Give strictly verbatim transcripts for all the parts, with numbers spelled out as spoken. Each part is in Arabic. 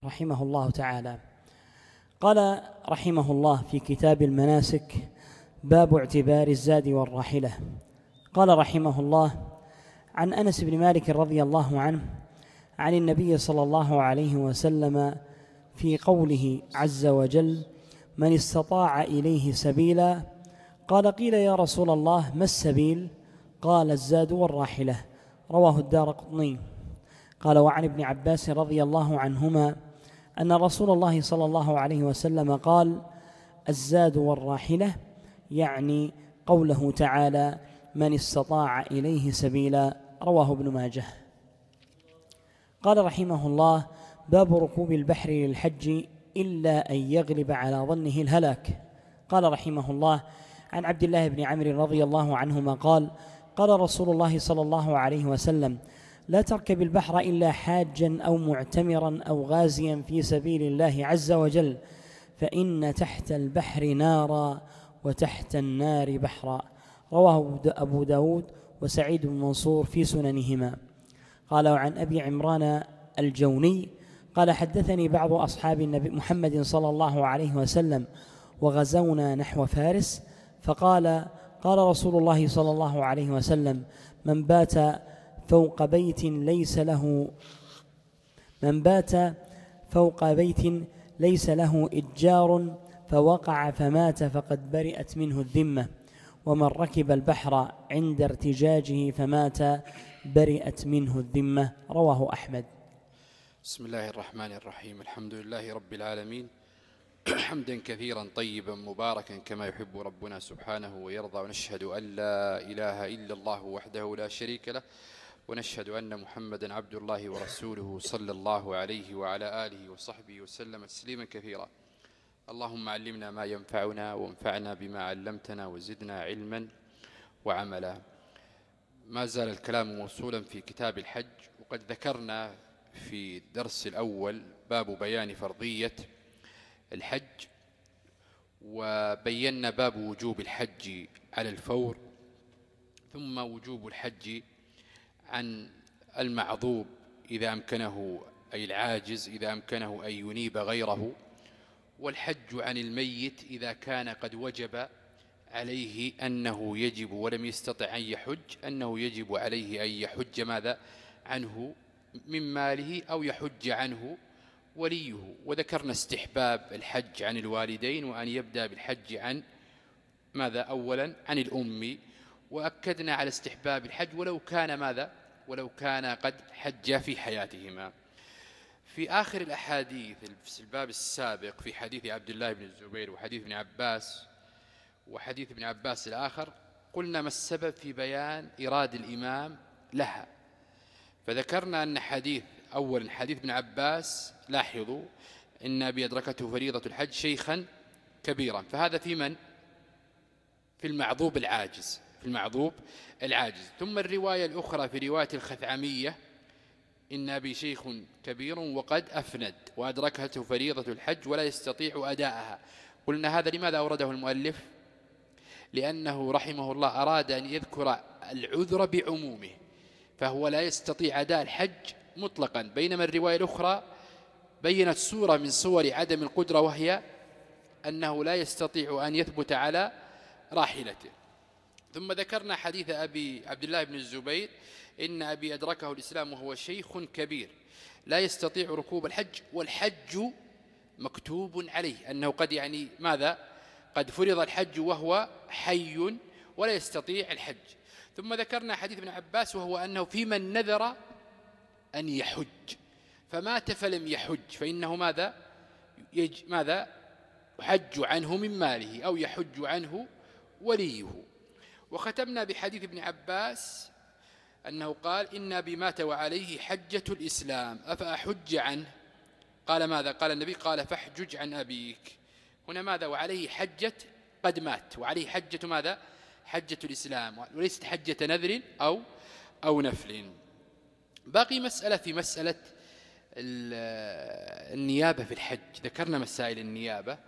رحمه الله تعالى. قال رحمه الله في كتاب المناسك: باب اعتبار الزاد والراحلة. قال رحمه الله: عن أنس بن مالك رضي الله عنه عن النبي صلى الله عليه وسلم في قوله عز وجل: من استطاع إليه سبيلا. قال: قيل يا رسول الله ما السبيل؟ قال: الزاد والراحلة. رواه الدارقطني. قال: وعن ابن عباس رضي الله عنهما أن رسول الله صلى الله عليه وسلم قال: الزاد والراحلة، يعني قوله تعالى: من استطاع إليه سبيلا. رواه ابن ماجه. قال رحمه الله: باب ركوب البحر للحج إلا أن يغلب على ظنه الهلاك. قال رحمه الله: عن عبد الله بن عمرو رضي الله عنهما قال: قال رسول الله صلى الله عليه وسلم: لا تركب البحر إلا حاجا أو معتمرا أو غازيا في سبيل الله عز وجل، فإن تحت البحر نارا وتحت النار بحرا. رواه أبو داود وسعيد بن منصور في سننهما. قال: وعن أبي عمران الجوني قال: حدثني بعض أصحاب النبي محمد صلى الله عليه وسلم وغزونا نحو فارس، فقال: قال رسول الله صلى الله عليه وسلم: من بات فوق بيت ليس له من بات فوق بيت ليس له إتجار فوقع فمات فقد برئت منه الذمة، ومن ركب البحر عند ارتجاجه فمات برئت منه الذمة. رواه أحمد. بسم الله الرحمن الرحيم. الحمد لله رب العالمين، حمدا كثيرا طيبا مباركا كما يحب ربنا سبحانه ويرضى، ونشهد أن لا إله إلا الله وحده لا شريك له، ونشهد أن محمدا عبد الله ورسوله صلى الله عليه وعلى آله وصحبه وسلم تسليما كثيرا. اللهم علمنا ما ينفعنا وانفعنا بما علمتنا وزدنا علما وعملا. ما زال الكلام موصولا في كتاب الحج، وقد ذكرنا في الدرس الأول باب بيان فرضية الحج، وبينا باب وجوب الحج على الفور، ثم وجوب الحج عن المعذوب إذا أمكنه، أي العاجز إذا أمكنه أن ينيب غيره، والحج عن الميت إذا كان قد وجب عليه أنه يجب ولم يستطع أن يحج، أنه يجب عليه أن يحج ماذا عنه من ماله أو يحج عنه وليه. وذكرنا استحباب الحج عن الوالدين، وأن يبدأ بالحج عن ماذا أولا عن الأم، وأكدنا على استحباب الحج ولو كان ماذا ولو كان قد حج في حياتهما. في آخر الأحاديث في الباب السابق في حديث عبد الله بن الزبير وحديث ابن عباس وحديث ابن عباس الآخر، قلنا ما السبب في بيان إراد الإمام لها، فذكرنا أن حديث أول حديث ابن عباس، لاحظوا إن أبي أدركته فريضة الحج شيخا كبيرا، فهذا في من؟ في المعذوب العاجز، في المعذوب العاجز. ثم الرواية الأخرى في رواية الخثعمية: إن أبي شيخ كبير وقد أفند وأدركته فريضة الحج ولا يستطيع أداءها. قلنا هذا لماذا أورده المؤلف؟ لأنه رحمه الله أراد أن يذكر العذر بعمومه، فهو لا يستطيع أداء الحج مطلقا، بينما الرواية الأخرى بينت صورة من صور عدم القدرة، وهي أنه لا يستطيع أن يثبت على راحلته. ثم ذكرنا حديث أبي عبد الله بن الزبير: إن أبي أدركه الإسلام وهو شيخ كبير لا يستطيع ركوب الحج والحج مكتوب عليه، أنه قد يعني ماذا قد فرض الحج وهو حي ولا يستطيع الحج. ثم ذكرنا حديث ابن عباس وهو أنه في من نذر أن يحج فمات فلم يحج فإنه ماذا يج ماذا يحج عنه من ماله أو يحج عنه وليه. وختمنا بحديث ابن عباس أنه قال: إن أبي مات وعليه حجة الإسلام أفأحج عنه؟ قال ماذا؟ قال النبي: قال فاحجج عن أبيك. هنا ماذا؟ وعليه حجة قد مات، وعليه حجة ماذا؟ حجة الإسلام، وليست حجة نذر أو أو نفل. باقي مسألة في مسألة النيابة في الحج، ذكرنا مسائل النيابة،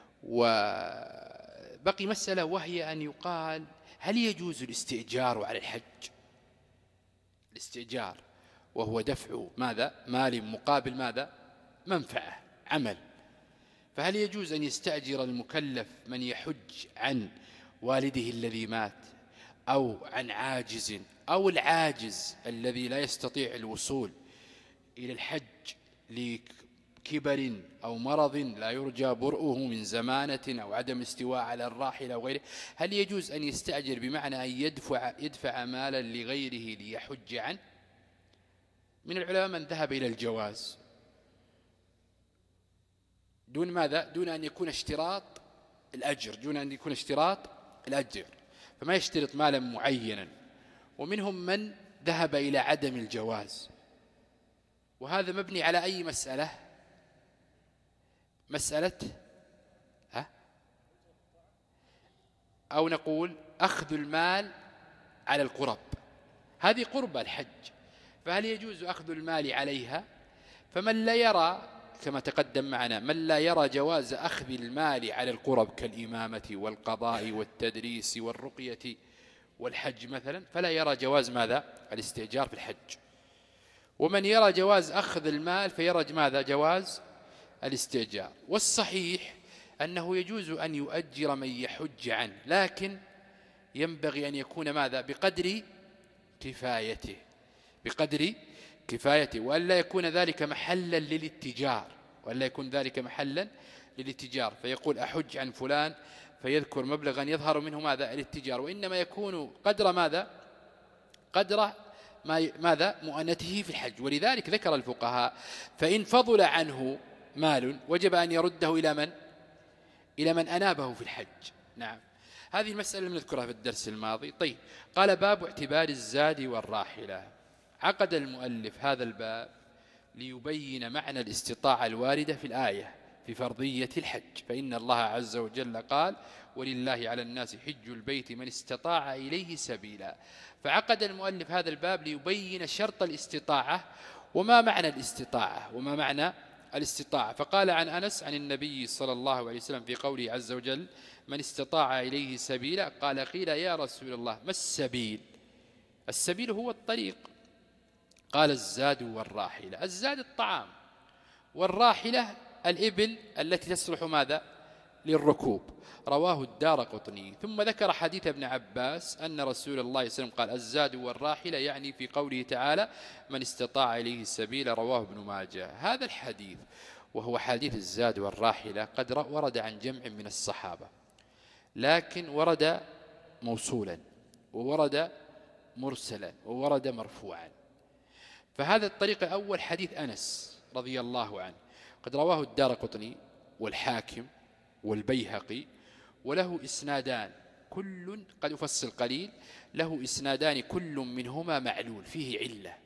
وبقي مسألة وهي أن يقال: هل يجوز الاستئجار على الحج؟ الاستئجار وهو دفع ماذا؟ مال مقابل ماذا؟ منفعة عمل. فهل يجوز أن يستأجر المكلف من يحج عن والده الذي مات أو عن عاجز أو العاجز الذي لا يستطيع الوصول إلى الحج لكبر أو مرض لا يرجى برؤه من زمانة أو عدم استواء على الراحلة وغيره؟ هل يجوز أن يستأجر بمعنى أن يدفع, يدفع مالا لغيره ليحج عنه؟ من العلماء من ذهب إلى الجواز دون ماذا؟ دون أن يكون اشتراط الأجر، دون أن يكون اشتراط الأجر، فما يشترط مالا معينا. ومنهم من ذهب إلى عدم الجواز، وهذا مبني على أي مسألة؟ مسألة ها؟ أو نقول أخذ المال على القرب، هذه قربة الحج، فهل يجوز أخذ المال عليها؟ فمن لا يرى كما تقدم معنا، من لا يرى جواز أخذ المال على القرب كالإمامة والقضاء والتدريس والرقية والحج مثلا، فلا يرى جواز ماذا؟ الاستئجار في الحج. ومن يرى جواز أخذ المال فيرى ماذا؟ جواز الاستئجار. والصحيح أنه يجوز أن يؤجر من يحج عنه، لكن ينبغي أن يكون ماذا؟ بقدر كفايته، بقدر كفايته، وألا يكون ذلك محلا للاتجار، وألا يكون ذلك محلا للاتجار فيقول أحج عن فلان فيذكر مبلغا يظهر منه ماذا؟ الاتجار، وإنما يكون قدر ماذا؟ قدر ما ماذا؟ مؤنته في الحج. ولذلك ذكر الفقهاء فإن فضل عنه مال وجب أن يرده إلى من؟ إلى من أنابه في الحج. نعم، هذه المسألة لم نذكرها في الدرس الماضي. طيب، قال باب اعتبار الزاد والراحلة. عقد المؤلف هذا الباب ليبين معنى الاستطاعة الواردة في الآية في فرضية الحج، فإن الله عز وجل قال ولله على الناس حج البيت من استطاع إليه سبيلا. فعقد المؤلف هذا الباب ليبين شرط الاستطاعة وما معنى الاستطاعة وما معنى الاستطاعة. فقال عن أنس عن النبي صلى الله عليه وسلم في قوله عز وجل من استطاع إليه سبيلا، قال قيل يا رسول الله ما السبيل؟ السبيل هو الطريق. قال الزاد والراحلة. الزاد الطعام، والراحلة الإبل التي تصلح ماذا؟ للركوب. رواه الدارقطني. ثم ذكر حديث ابن عباس أن رسول الله صلى الله عليه وسلم قال الزاد والراحلة، يعني في قوله تعالى من استطاع إليه السبيل، رواه ابن ماجه. هذا الحديث وهو حديث الزاد والراحلة قد ورد عن جمع من الصحابة، لكن ورد موصولا وورد مرسلا وورد مرفوعا. فهذا الطريق الأول حديث أنس رضي الله عنه قد رواه الدارقطني والحاكم والبيهقي، وله إسنادان كل قد يفصل قليل، له إسنادان كل منهما معلول فيه علة.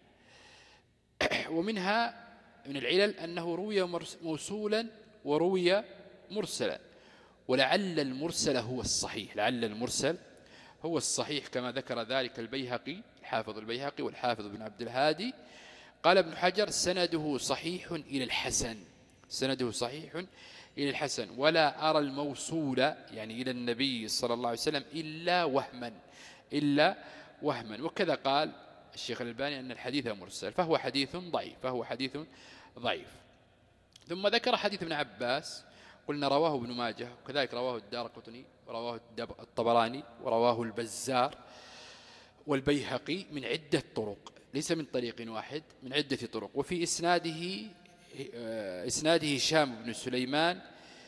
ومنها من العلل أنه روي موصولا وروي مرسلا، ولعل المرسل هو الصحيح، لعل المرسل هو الصحيح كما ذكر ذلك البيهقي الحافظ البيهقي والحافظ بن عبد الهادي. قال ابن حجر سنده صحيح إلى الحسن، سنده صحيح إلى الحسن، ولا أرى الموصول يعني إلى النبي صلى الله عليه وسلم إلا وهما إلا وهما. وكذا قال الشيخ الألباني أن الحديث مرسل، فهو حديث ضعيف فهو حديث ضعيف. ثم ذكر حديث ابن عباس قلنا رواه ابن ماجه، وكذلك رواه الدارقطني ورواه الطبراني ورواه البزار والبيهقي من عدة طرق، ليس من طريق واحد، من عدة طرق. وفي إسناده إسناده هشام بن سليمان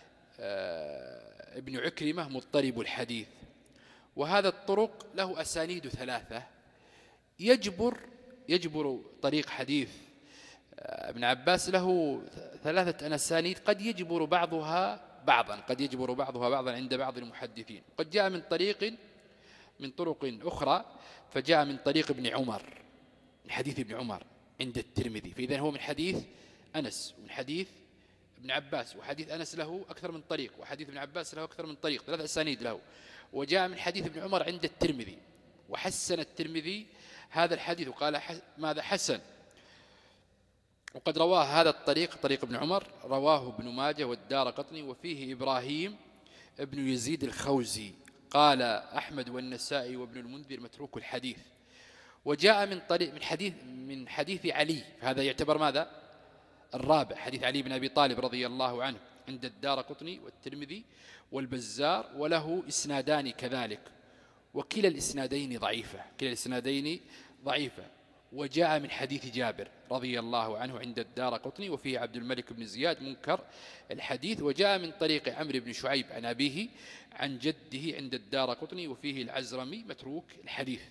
ابن عكرمة مضطرب الحديث، وهذا الطرق له أسانيد ثلاثة يجبر يجبر طريق حديث ابن عباس له ثلاثة أسانيد قد يجبر بعضها بعضا قد يجبر بعضها بعضا عند بعض المحدثين. قد جاء من طريق من طرق أخرى، فجاء من طريق ابن عمر من حديث ابن عمر عند الترمذي، فإذا هو من حديث أنس ومن حديث ابن عباس، وحديث أنس له أكثر من طريق وحديث ابن عباس له أكثر من طريق، ثلاث أسانيد له. وجاء من حديث ابن عمر عند الترمذي، وحسن الترمذي هذا الحديث وقال ماذا؟ حسن. وقد رواه هذا الطريق طريق ابن عمر رواه ابن ماجه والدارقطني، وفيه إبراهيم ابن يزيد الخوزي قال أحمد والنسائي وابن المنذر متروك الحديث. وجاء من طريق من حديث من حديث علي، هذا يعتبر ماذا؟ الرابع حديث علي بن أبي طالب رضي الله عنه عند الدارقطني والترمذي والبزار، وله إسنادان كذلك، وكلا الإسنادين ضعيفة كلا الإسنادين ضعيفة وجاء من حديث جابر رضي الله عنه عند الدارقطني، وفيه عبد الملك بن زياد منكر الحديث، وجاء من طريق عمرو بن شعيب عن أبيه عن جده عند الدارقطني، وفيه العزرمي متروك الحديث،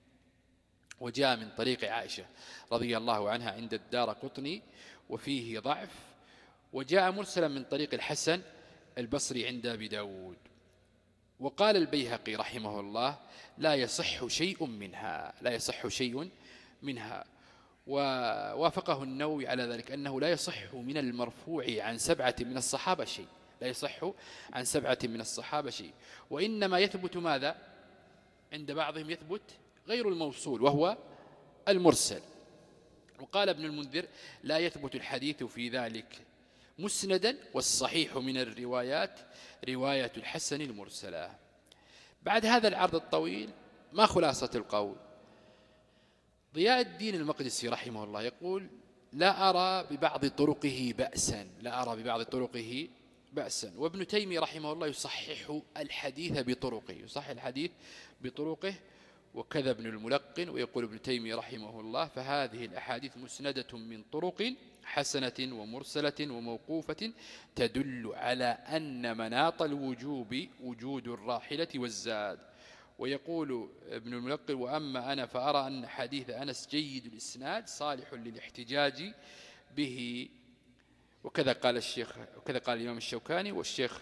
وجاء من طريق عائشة رضي الله عنها عند الدارقطني وفيه ضعف، وجاء مرسلا من طريق الحسن البصري عند أبي داود. وقال البيهقي رحمه الله لا يصح شيء منها لا يصح شيء منها ووافقه النووي على ذلك أنه لا يصح من المرفوع عن سبعة من الصحابة شيء لا يصح عن سبعة من الصحابة شيء وإنما يثبت ماذا؟ عند بعضهم يثبت غير الموصول وهو المرسل. وقال ابن المنذر لا يثبت الحديث في ذلك مسندا، والصحيح من الروايات رواية الحسن المرسلة. بعد هذا العرض الطويل ما خلاصة القول؟ ضياء الدين المقدسي رحمه الله يقول لا أرى ببعض طرقه بأسا لا أرى ببعض طرقه بأسا وابن تيمية رحمه الله يصحح الحديث بطرقه يصحح الحديث بطرقه وكذا ابن الملقن. ويقول ابن تيمية رحمه الله فهذه الأحاديث مسندة من طرق حسنة ومرسلة وموقوفة تدل على أن مناط الوجوب وجود الراحلة والزاد. ويقول ابن الملقن وأما أنا فأرى أن حديث أنس جيد الإسناد صالح للاحتجاج به. وكذا قال الشيخ وكذا قال الإمام الشوكاني والشيخ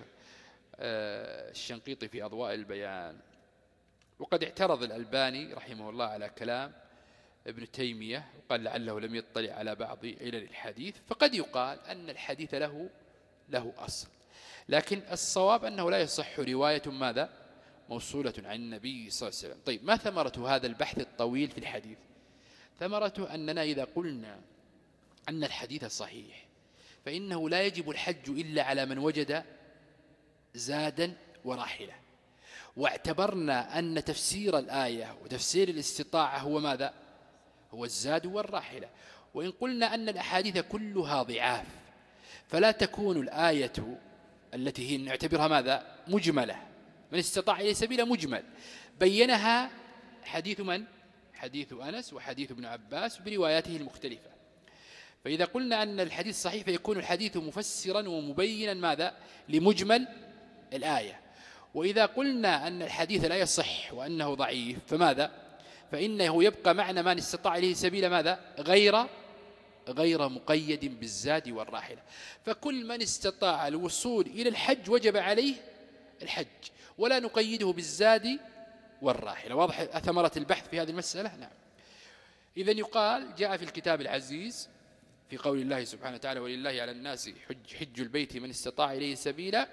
الشنقيطي في أضواء البيان. وقد اعترض الألباني رحمه الله على كلام ابن تيمية وقال لعله لم يطلع على بعض علل الحديث، فقد يقال أن الحديث له له أصل، لكن الصواب أنه لا يصح رواية ماذا موصولة عن النبي صلى الله عليه وسلم. طيب ما ثمرة هذا البحث الطويل في الحديث؟ ثمرته أننا إذا قلنا أن الحديث صحيح فإنه لا يجب الحج إلا على من وجد زادا وراحلة، واعتبرنا أن تفسير الآية وتفسير الاستطاعة هو ماذا؟ هو الزاد والراحلة. وإن قلنا أن الأحاديث كلها ضعاف فلا تكون الآية التي هي نعتبرها ماذا؟ مجملة، من استطاع إليه سبيل مجمل، بينها حديث من؟ حديث أنس وحديث ابن عباس برواياته المختلفة. فإذا قلنا أن الحديث صحيح فيكون الحديث مفسرا ومبينا ماذا؟ لمجمل الآية. وإذا قلنا أن الحديث لا يصح وأنه ضعيف فماذا؟ فإنه يبقى معنى من استطاع إليه سبيل ماذا؟ غير غير مقيد بالزاد والراحلة. فكل من استطاع الوصول إلى الحج وجب عليه الحج، ولا نقيده بالزاد والراحلة. واضح ثمرة البحث في هذه المسألة؟ نعم. إذن يقال جاء في الكتاب العزيز في قول الله سبحانه وتعالى ولله على الناس حج, حج البيت من استطاع إليه سبيلا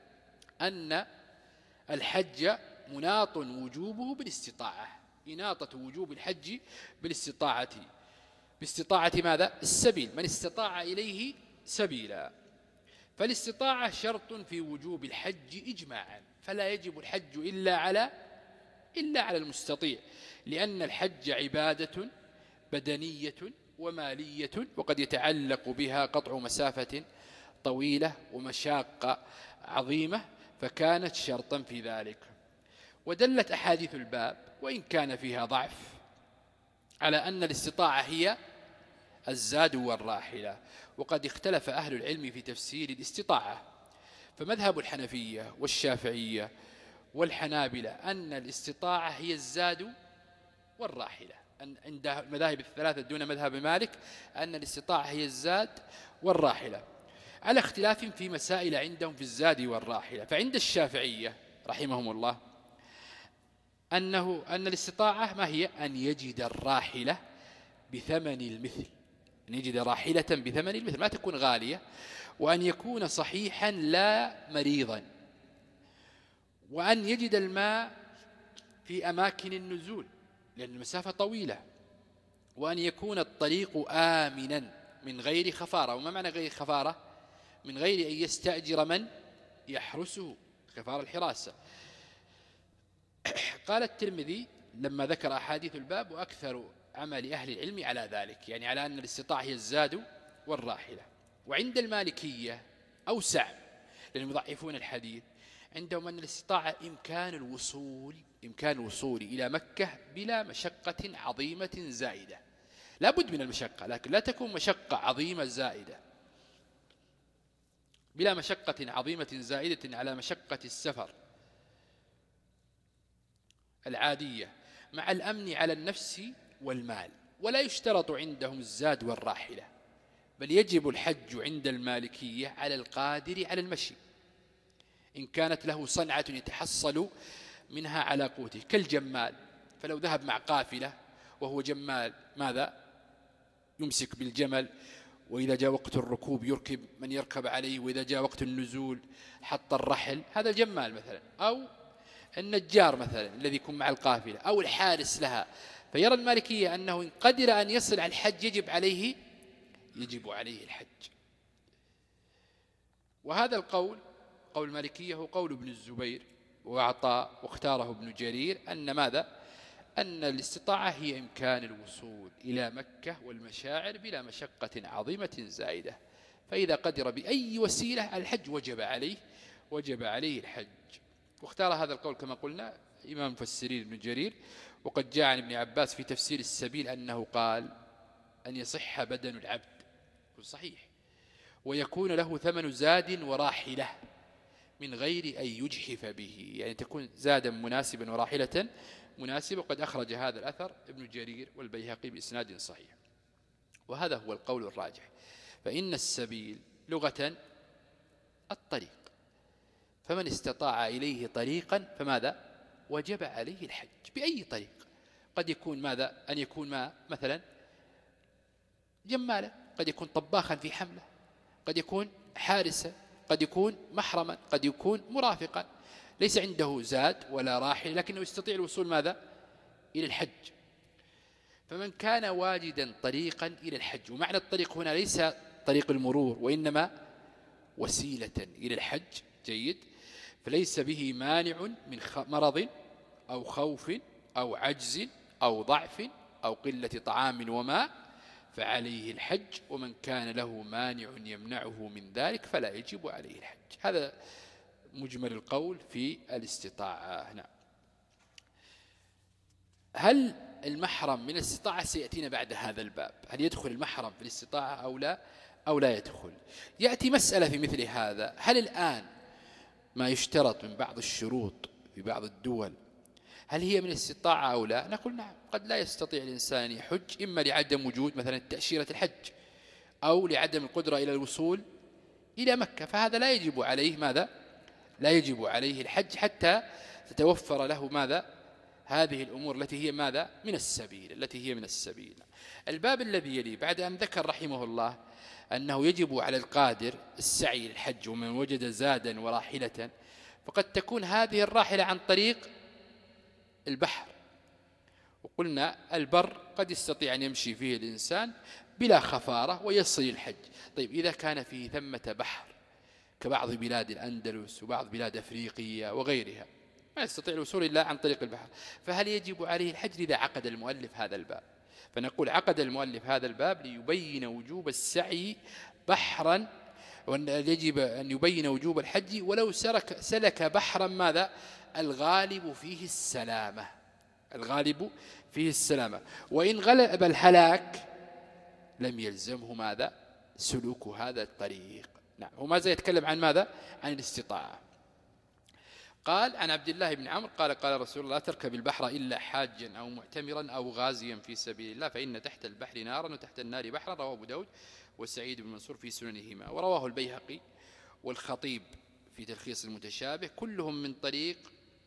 أن الحج مناط وجوبه بالاستطاعة، إناطة وجوب الحج بالاستطاعة باستطاعة ماذا؟ السبيل، من استطاع إليه سبيلا. فالاستطاعة شرط في وجوب الحج إجماعا، فلا يجب الحج إلا على إلا على المستطيع، لأن الحج عبادة بدنية ومالية، وقد يتعلق بها قطع مسافة طويلة ومشاقة عظيمة، فكانت شرطا في ذلك. ودلت أحاديث الباب وإن كان فيها ضعف على أن الاستطاعة هي الزاد والراحلة. وقد اختلف أهل العلم في تفسير الاستطاعة، فمذهب الحنفية والشافعية والحنابلة أن الاستطاعة هي الزاد والراحلة، عند المذاهب الثلاثة دون مذهب مالك أن الاستطاعة هي الزاد والراحلة، على اختلاف في مسائل عندهم في الزاد والراحلة. فعند الشافعية رحمهم الله أنه أن الاستطاعة ما هي؟ أن يجد الراحلة بثمن المثل، أن يجد راحلة بثمن المثل ما تكون غالية، وأن يكون صحيحا لا مريضا، وأن يجد الماء في أماكن النزول لأن المسافة طويلة، وأن يكون الطريق آمنا من غير خفارة. وما معنى غير خفارة؟ من غير أن يستأجر من يحرسه، خفار الحراسة. قال الترمذي لما ذكر أحاديث الباب وأكثر عمل أهل العلم على ذلك، يعني على أن الاستطاعة هي الزاد والراحلة. وعند المالكية أوسع، لأنهم يضعفون الحديث، عندهم أن الاستطاعة إمكان الوصول إمكان الوصول إلى مكة بلا مشقة عظيمة زائدة. لا بد من المشقة، لكن لا تكون مشقة عظيمة زائدة، بلا مشقة عظيمة زائدة على مشقة السفر العادية، مع الأمن على النفس والمال. ولا يشترط عندهم الزاد والراحلة، بل يجب الحج عند المالكية على القادر على المشي، إن كانت له صنعة يتحصل منها على قوته، كالجمال. فلو ذهب مع قافلة وهو جمال، ماذا؟ يمسك بالجمل، وإذا جاء وقت الركوب يركب من يركب عليه، وإذا جاء وقت النزول حط الرحل، هذا الجمال مثلا. أو النجار مثلا الذي يكون مع القافلة، أو الحارس لها. فيرى المالكية أنه إن قدر أن يصل على الحج يجب عليه يجب عليه الحج. وهذا القول قول المالكية هو قول ابن الزبير وعطاء، واختاره ابن جرير، أن ماذا؟ أن الاستطاعة هي إمكان الوصول إلى مكة والمشاعر بلا مشقة عظيمة زائدة، فإذا قدر بأي وسيلة على الحج وجب عليه وجب عليه الحج. واختار هذا القول كما قلنا إمام المفسرين ابن جرير. وقد جاء عن ابن عباس في تفسير السبيل أنه قال أن يصح بدن العبد، صحيح، ويكون له ثمن زاد وراحلة من غير أن يجحف به، يعني تكون زادا مناسبا وراحلة مناسبة. وقد أخرج هذا الأثر ابن جرير والبيهقي بإسناد صحيح. وهذا هو القول الراجح. فإن السبيل لغة الطريق، فمن استطاع إليه طريقا فماذا؟ وجب عليه الحج بأي طريق. قد يكون ماذا؟ أن يكون ما مثلا جمالا، قد يكون طباخا في حمله، قد يكون حارسا، قد يكون محرما، قد يكون مرافقا، ليس عنده زاد ولا راحل لكنه يستطيع الوصول ماذا؟ إلى الحج. فمن كان واجدا طريقا إلى الحج، ومعنى الطريق هنا ليس طريق المرور وإنما وسيلة إلى الحج، جيد، فليس به مانع من مرض أو خوف أو عجز أو ضعف أو قلة طعام وماء، فعليه الحج. ومن كان له مانع يمنعه من ذلك فلا يجب عليه الحج. هذا مجمل القول في الاستطاعة. نعم. هل المحرم من الاستطاعة؟ سيأتينا بعد هذا الباب، هل يدخل المحرم في الاستطاعة أو لا أو لا يدخل. يأتي مسألة في مثل هذا، هل الآن ما يشترط من بعض الشروط في بعض الدول هل هي من الاستطاعة أو لا؟ نقول نعم. قد لا يستطيع الإنسان يحج، إما لعدم وجود مثلا تأشيرة الحج، أو لعدم القدرة إلى الوصول إلى مكة، فهذا لا يجب عليه ماذا؟ لا يجب عليه الحج حتى تتوفر له ماذا؟ هذه الأمور التي هي ماذا؟ من السبيل، التي هي من السبيل. الباب الذي يلي بعد أن ذكر رحمه الله أنه يجب على القادر السعي للحج، ومن وجد زادا وراحلة، فقد تكون هذه الراحلة عن طريق البحر. وقلنا البر قد يستطيع أن يمشي فيه الإنسان بلا خفارة ويصل الحج. طيب إذا كان فيه ثمة بحر كبعض بلاد الأندلس وبعض بلاد أفريقيا وغيرها، ما يستطيع الوصول إلا عن طريق البحر، فهل يجب عليه الحج؟ لذا عقد المؤلف هذا الباب. فنقول عقد المؤلف هذا الباب ليبين وجوب السعي بحرا، وأن يجب أن يبين وجوب الحج ولو سلك, سلك بحرا ماذا؟ الغالب فيه السلامة، الغالب فيه السلامة، وإن غلب الهلاك لم يلزمه ماذا؟ سلوك هذا الطريق. نعم. وماذا يتكلم عن ماذا؟ عن الاستطاعة. قال عن عبد الله بن عمرو قال قال رسول الله: لا تركب البحر إلا حاجا أو معتمرا أو غازيا في سبيل الله، فإن تحت البحر نارا وتحت النار بحرا. رواه أبو داود وسعيد بن منصور في سننهما، ورواه البيهقي والخطيب في تلخيص المتشابه، كلهم من طريق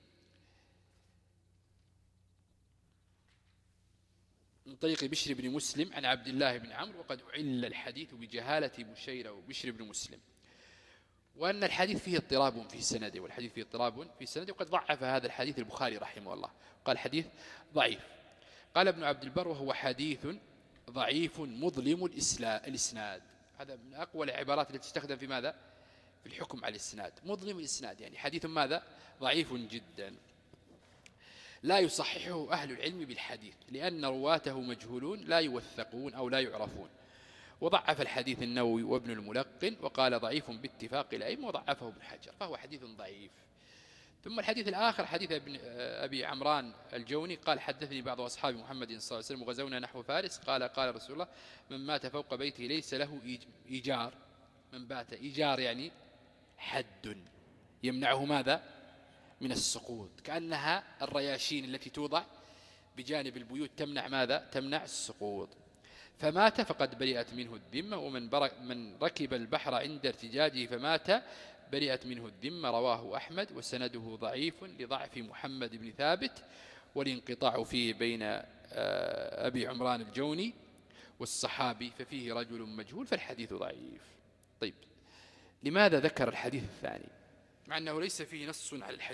من طريق بشر بن مسلم عن عبد الله بن عمرو. وقد أعل الحديث بجهالة بشير وبشر بن مسلم، وأن الحديث فيه اضطراب في سنده، والحديث فيه اضطراب في سنده، وقد ضعف هذا الحديث البخاري رحمه الله، قال حديث ضعيف. قال ابن عبد البر: وهو حديث ضعيف مظلم الإسناد. هذا من أقوى العبارات التي تستخدم في ماذا؟ في الحكم على الإسناد. مظلم الإسناد يعني حديث ماذا؟ ضعيف جدا، لا يصححه أهل العلم بالحديث، لأن رواته مجهولون لا يوثقون أو لا يعرفون. وضعف الحديث النووي وابن الملقن وقال ضعيف باتفاق الأئمة وضعفه ابن حجر، فهو حديث ضعيف. ثم الحديث الآخر حديث ابن أبي عمران الجوني قال حدثني بعض أصحاب محمد صلى الله عليه وسلم وغزونا نحو فارس قال قال رسول الله من مات فوق بيته ليس له إيجار، من بات إيجار يعني حد يمنعه ماذا من السقوط، كأنها الرياشين التي توضع بجانب البيوت تمنع ماذا تمنع السقوط. فمات فقد برئت منه الذمة، ومن من ركب البحر عند ارتجاجه فمات برئت منه الذمة. رواه أحمد وسنده ضعيف لضعف محمد بن ثابت والانقطاع فيه بين أبي عمران الجوني والصحابي ففيه رجل مجهول فالحديث ضعيف. طيب لماذا ذكر الحديث الثاني مع أنه ليس فيه نص على الحج؟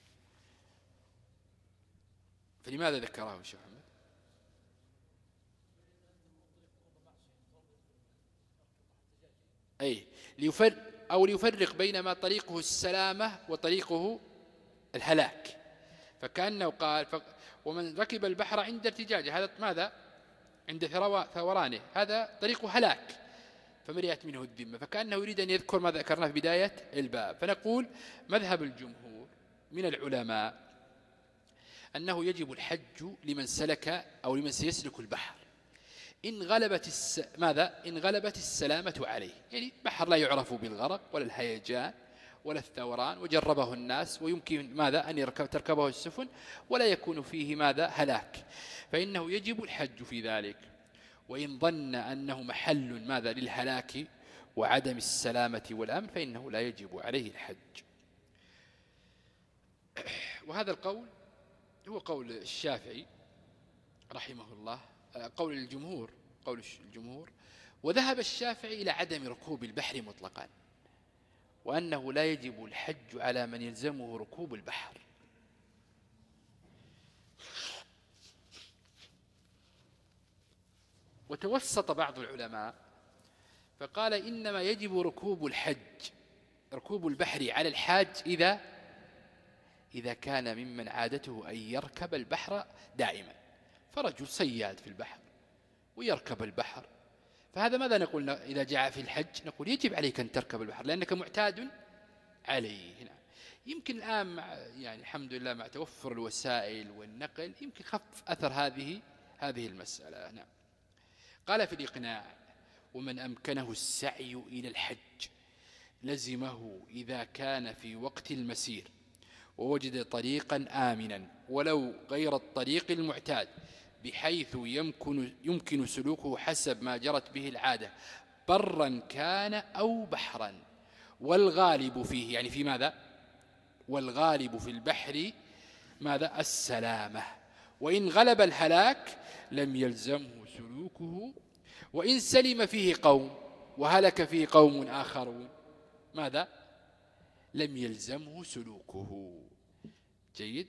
فلماذا ذكره الشيخ محمد؟ أي ليفرق أو ليفرق بين ما طريقه السلامة وطريقه الهلاك، فكأنه قال ف... ومن ركب البحر عند ارتجاجه هذا ماذا عند ثورانه هذا طريق هلاك فمرئت منه الذمة، فكأنه يريد أن يذكر ما ذكرنا في بداية الباب. فنقول مذهب الجمهور من العلماء أنه يجب الحج لمن سلك أو لمن سيسلك البحر إن غلبت الس... ماذا إن غلبت السلامة عليه، يعني بحر لا يعرف بالغرق ولا الهيجان ولا الثوران وجربه الناس ويمكن ماذا أن يركب تركبه السفن ولا يكون فيه ماذا هلاك، فإنه يجب الحج في ذلك. وإن ظن أنه محل ماذا للهلاك وعدم السلامة والأمن فإنه لا يجب عليه الحج. وهذا القول هو قول الشافعي رحمه الله، قول الجمهور قول الجمهور وذهب الشافعي إلى عدم ركوب البحر مطلقا، وأنه لا يجب الحج على من يلزمه ركوب البحر. وتوسط بعض العلماء فقال إنما يجب ركوب الحج ركوب البحر على الحاج إذا إذا كان ممن عادته أن يركب البحر دائما، فرجل صياد في البحر ويركب البحر، فهذا ماذا نقول إذا جاء في الحج؟ نقول يجب عليك أن تركب البحر لأنك معتاد عليه. نعم. يمكن الآن مع يعني الحمد لله مع توفر الوسائل والنقل يمكن خف أثر هذه هذه المسألة. نعم. قال في الإقناع ومن أمكنه السعي إلى الحج لزمه إذا كان في وقت المسير ووجد طريقا آمنا ولو غير الطريق المعتاد بحيث يمكن, يمكن سلوكه حسب ما جرت به العادة برا كان أو بحرا، والغالب فيه يعني في ماذا والغالب في البحر ماذا السلامة، وإن غلب الهلاك لم يلزمه سلوكه، وإن سلم فيه قوم وهلك فيه قوم آخرون ماذا لم يلزمه سلوكه. جيد.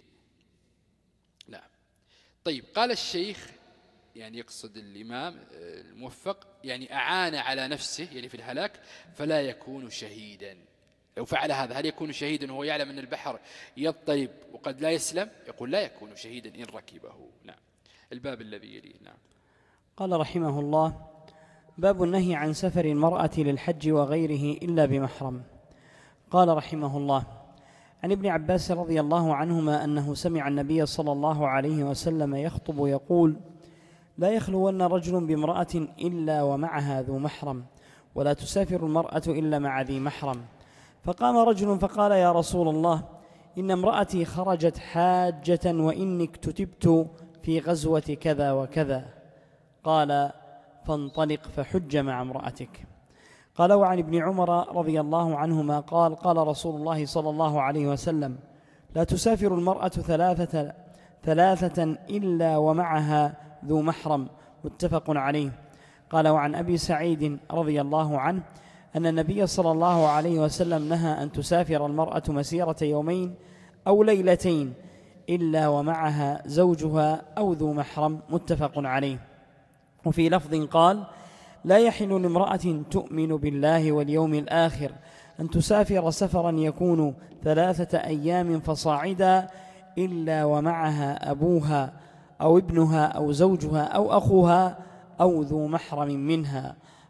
نعم. طيب قال الشيخ يعني يقصد الإمام الموفق يعني أعان على نفسه يعني في الهلاك فلا يكون شهيدا. لو فعل هذا هل يكون شهيدا وهو يعلم أن البحر يضطرب وقد لا يسلم؟ يقول لا يكون شهيدا إن ركبه. نعم. الباب الذي يليه. نعم. قال رحمه الله باب النهي عن سفر المرأة للحج وغيره إلا بمحرم. قال رحمه الله عن ابن عباس رضي الله عنهما أنه سمع النبي صلى الله عليه وسلم يخطب يقول لا يخلون رجل بامرأة إلا ومعها ذو محرم ولا تسافر المرأة إلا مع ذي محرم. فقام رجل فقال يا رسول الله إن امرأتي خرجت حاجة وإني اكتتبت في غزوة كذا وكذا. قال فانطلق فحج مع امرأتك. قال وعن ابن عمر رضي الله عنهما قال قال رسول الله صلى الله عليه وسلم لا تسافر المرأة ثلاثة, ثلاثة إلا ومعها ذو محرم متفق عليه. قال وعن أبي سعيد رضي الله عنه أن النبي صلى الله عليه وسلم نهى أن تسافر المرأة مسيرة يومين أو ليلتين إلا ومعها زوجها أو ذو محرم متفق عليه. وفي لفظ قال لا يحل لامرأة تؤمن بالله واليوم الآخر أن تسافر سفرا يكون ثلاثة أيام فصاعدا إلا ومعها أبوها أو ابنها أو زوجها أو أخوها أو ذو محرم منها.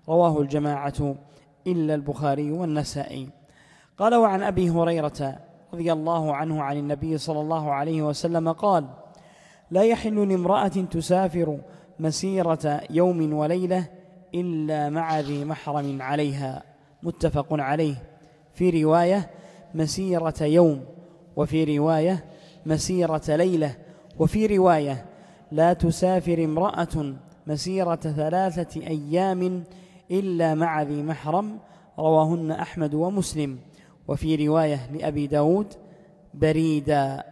رواه الجماعة إلا البخاري والنسائي. قال: وعن أبي هريرة رضي الله عنه عن النبي صلى الله عليه وسلم قال: لا يحل لامرأة تسافر مسيرة يوم وليلة إلا مع ذي محرم عليها. متفق عليه. في رواية: مسيرة يوم، وفي رواية: مسيرة ليلة، وفي رواية: لا تسافر امرأة مسيرة ثلاثة أيام إلا مع ذي محرم. رواهن أحمد ومسلم. وفي رواية لأبي داود: بريدا.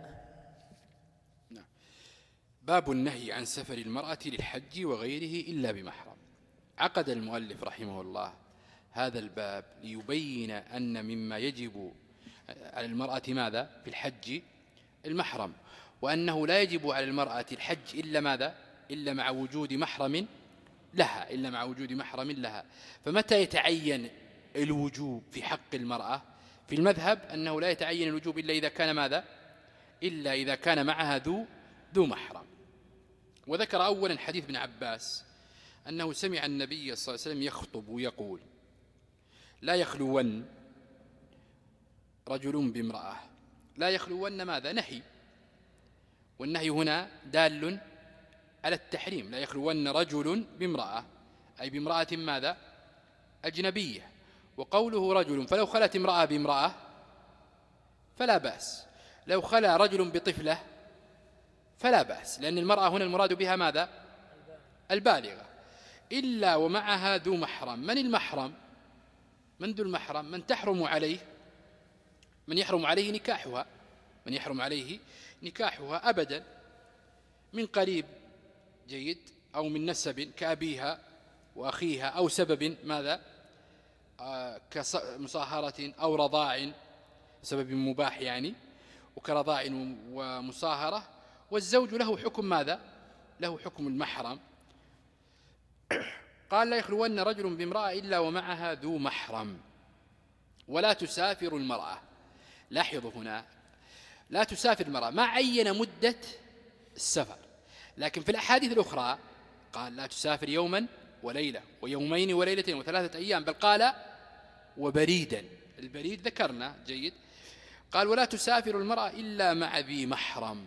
باب النهي عن سفر المرأة للحج وغيره إلا بمحرم. عقد المؤلف رحمه الله هذا الباب ليبين أن مما يجب على المرأة ماذا في الحج المحرم، وأنه لا يجب على المرأة الحج إلا ماذا إلا مع وجود محرم لها إلا مع وجود محرم لها. فمتى يتعين الوجوب في حق المرأة؟ في المذهب أنه لا يتعين الوجوب إلا إذا كان ماذا إلا إذا كان معها ذو ذو محرم. وذكر أولا حديث ابن عباس أنه سمع النبي صلى الله عليه وسلم يخطب ويقول: لا يخلون رجل بامرأة. لا يخلون ماذا نهي، والنهي هنا دال على التحريم. لا يخلون رجل بامرأة أي بامرأة ماذا أجنبية. وقوله رجل، فلو خلت امرأة بامرأة فلا بأس، لو خلا رجل بطفلة فلا بأس، لأن المرأة هنا المراد بها ماذا البالغة. إلا ومعها ذو محرم. من المحرم؟ من ذو المحرم؟ من تحرم عليه من يحرم عليه نكاحها من يحرم عليه نكاحها أبدا، من قريب جيد أو من نسب كأبيها وأخيها، أو سبب ماذا آه كمصاهرة أو رضاع، سبب مباح يعني، وكرضاع ومصاهرة. والزوج له حكم ماذا له حكم المحرم. قال: لا يخلون رجل بامرأة إلا ومعها ذو محرم. ولا تسافر المرأة. لاحظوا هنا لا تسافر المرأة، ما عين مدة السفر، لكن في الأحاديث الأخرى قال: لا تسافر يوما وليلة ويومين وليلتين وثلاثة أيام، بل قال: وبريدا. البريد ذكرنا جيد. قال: ولا تسافر المرأة إلا مع ذي محرم.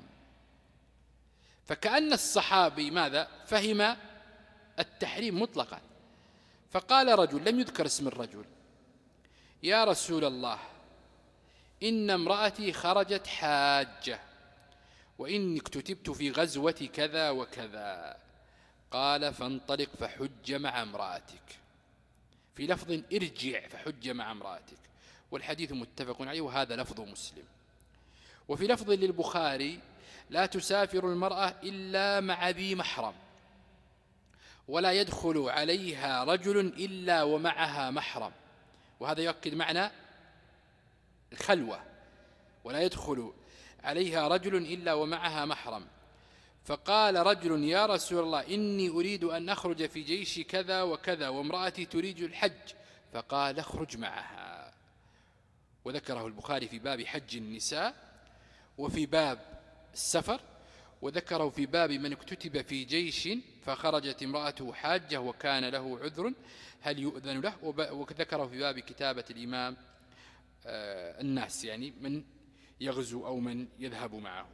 فكأن الصحابي ماذا فهم التحريم مطلقا. فقال رجل، لم يذكر اسم الرجل: يا رسول الله، إن امرأتي خرجت حاجة، وإني اكتتبت في غزوة كذا وكذا. قال: فانطلق فحج مع امرأتك. في لفظ: ارجع فحج مع امرأتك. والحديث متفق عليه، وهذا لفظ مسلم. وفي لفظ للبخاري: لا تسافر المرأة إلا مع ذي محرم، ولا يدخل عليها رجل إلا ومعها محرم. وهذا يؤكد معنى الخلوة: ولا يدخل عليها رجل إلا ومعها محرم. فقال رجل: يا رسول الله، إني أريد أن أخرج في جيش كذا وكذا، وامرأتي تريد الحج. فقال: اخرج معها. وذكره البخاري في باب حج النساء، وفي باب السفر، وذكره في باب من اكتتب في جيش فخرجت امرأته حاجة وكان له عذر هل يؤذن له. وذكره في باب كتابة الإمام آه الناس، يعني من يغزو أو من يذهب معه.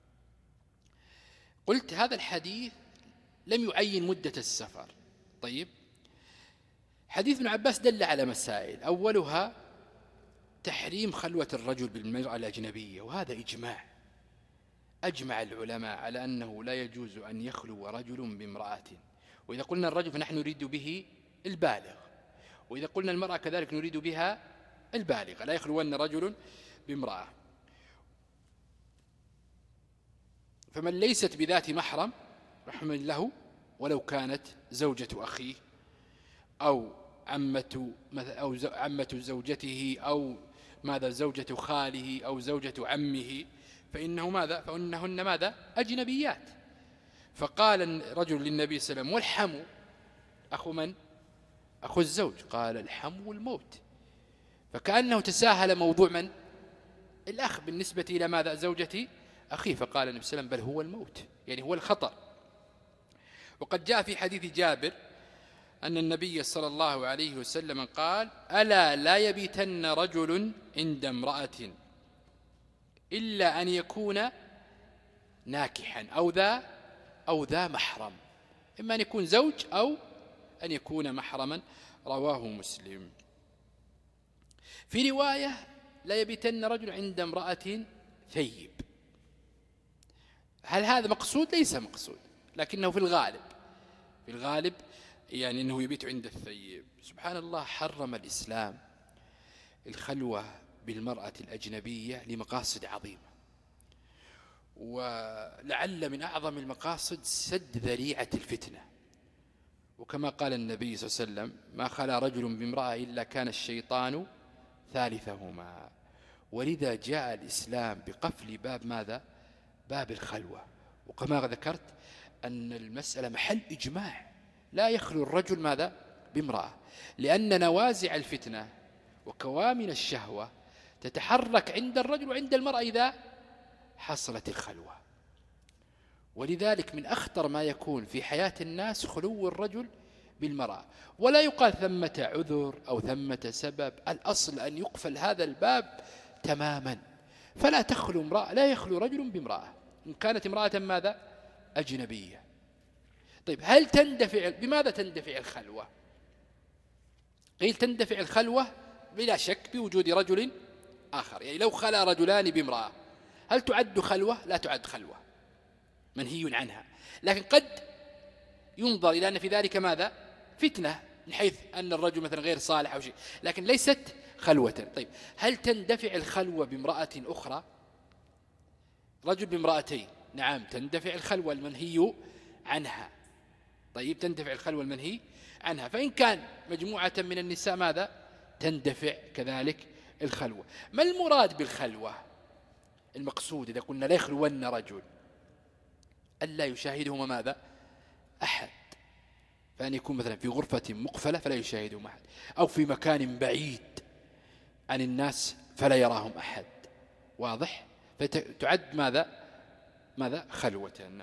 قلت هذا الحديث لم يعين مدة السفر. طيب، حديث ابن عباس دل على مسائل، أولها تحريم خلوة الرجل بالمرأة الأجنبية، وهذا إجماع أجمع العلماء على أنه لا يجوز أن يخلو رجل بامرأة. وإذا قلنا الرجل فنحن نريد به البالغ، وإذا قلنا المرأة كذلك نريد بها البالغة. لا يخلون رجل بامرأة. فمن ليست بذات محرم رحمة له، ولو كانت زوجة أخيه أو عمة أو عمة زوجته أو ماذا زوجة خاله أو زوجة عمه، فإنه ماذا فإنهن ماذا أجنبيات. فقال الرجل للنبي صلى الله عليه وسلم: والحم أخو من؟ أخو الزوج. قال: الحم الموت. فكأنه تساهل موضوع من؟ الأخ بالنسبة إلى ماذا زوجة أخيه. فقال النبي صلى الله عليه وسلم: بل هو الموت، يعني هو الخطر. وقد جاء في حديث جابر أن النبي صلى الله عليه وسلم قال: ألا لا يبيتن رجل عند امرأة إلا أن يكون ناكحا أو ذا أو ذا محرم، إما أن يكون زوج أو أن يكون محرما. رواه مسلم. في رواية: لا يبيتن رجل عند امرأة ثيب. هل هذا مقصود؟ ليس مقصود، لكنه في الغالب في الغالب يعني أنه يبيت عند الثيب. سبحان الله، حرم الإسلام الخلوة بالمرأة الأجنبية لمقاصد عظيمة، ولعل من أعظم المقاصد سد ذريعة الفتنة. وكما قال النبي صلى الله عليه وسلم: ما خلا رجل بامرأة إلا كان الشيطان ثالثهما. ولذا جاء الإسلام بقفل باب ماذا؟ باب الخلوة. وكما ذكرت أن المسألة محل إجماع، لا يخلو الرجل ماذا؟ بامرأة، لأن نوازع الفتنة وكوامن الشهوة تتحرك عند الرجل وعند المرأة إذا حصلت الخلوة. ولذلك من أخطر ما يكون في حياة الناس خلو الرجل بالمرأة. ولا يقال ثمة عذر أو ثمة سبب، الأصل أن يقفل هذا الباب تماما، فلا تخلو امرأة، لا يخلو رجل بامرأة إن كانت امرأة ماذا؟ أجنبية. طيب، هل تندفع؟ بماذا تندفع الخلوة؟ قيل تندفع الخلوة بلا شك بوجود رجل آخر. يعني لو خلا رجلان بامرأة، هل تعد خلوة؟ لا تعد خلوة، منهي عنها. لكن قد ينظر إلى أن في ذلك ماذا؟ فتنة، من حيث أن الرجل مثلا غير صالح أو شيء، لكن ليست خلوة. طيب، هل تندفع الخلوة بامرأة أخرى؟ رجل بامرأتين، نعم تندفع الخلوة المنهي عنها. طيب، تندفع الخلوة المنهي عنها. فإن كان مجموعة من النساء ماذا؟ تندفع كذلك الخلوة. ما المراد بالخلوة المقصود إذا قلنا لا يخلون رجل؟ ألا يشاهدهما ماذا؟ أحد. فأن يكون مثلا في غرفة مقفلة فلا يشاهدهم أحد، أو في مكان بعيد عن الناس فلا يراهم أحد. واضح؟ فتعد ماذا؟ ماذا؟ خلوة. نعم.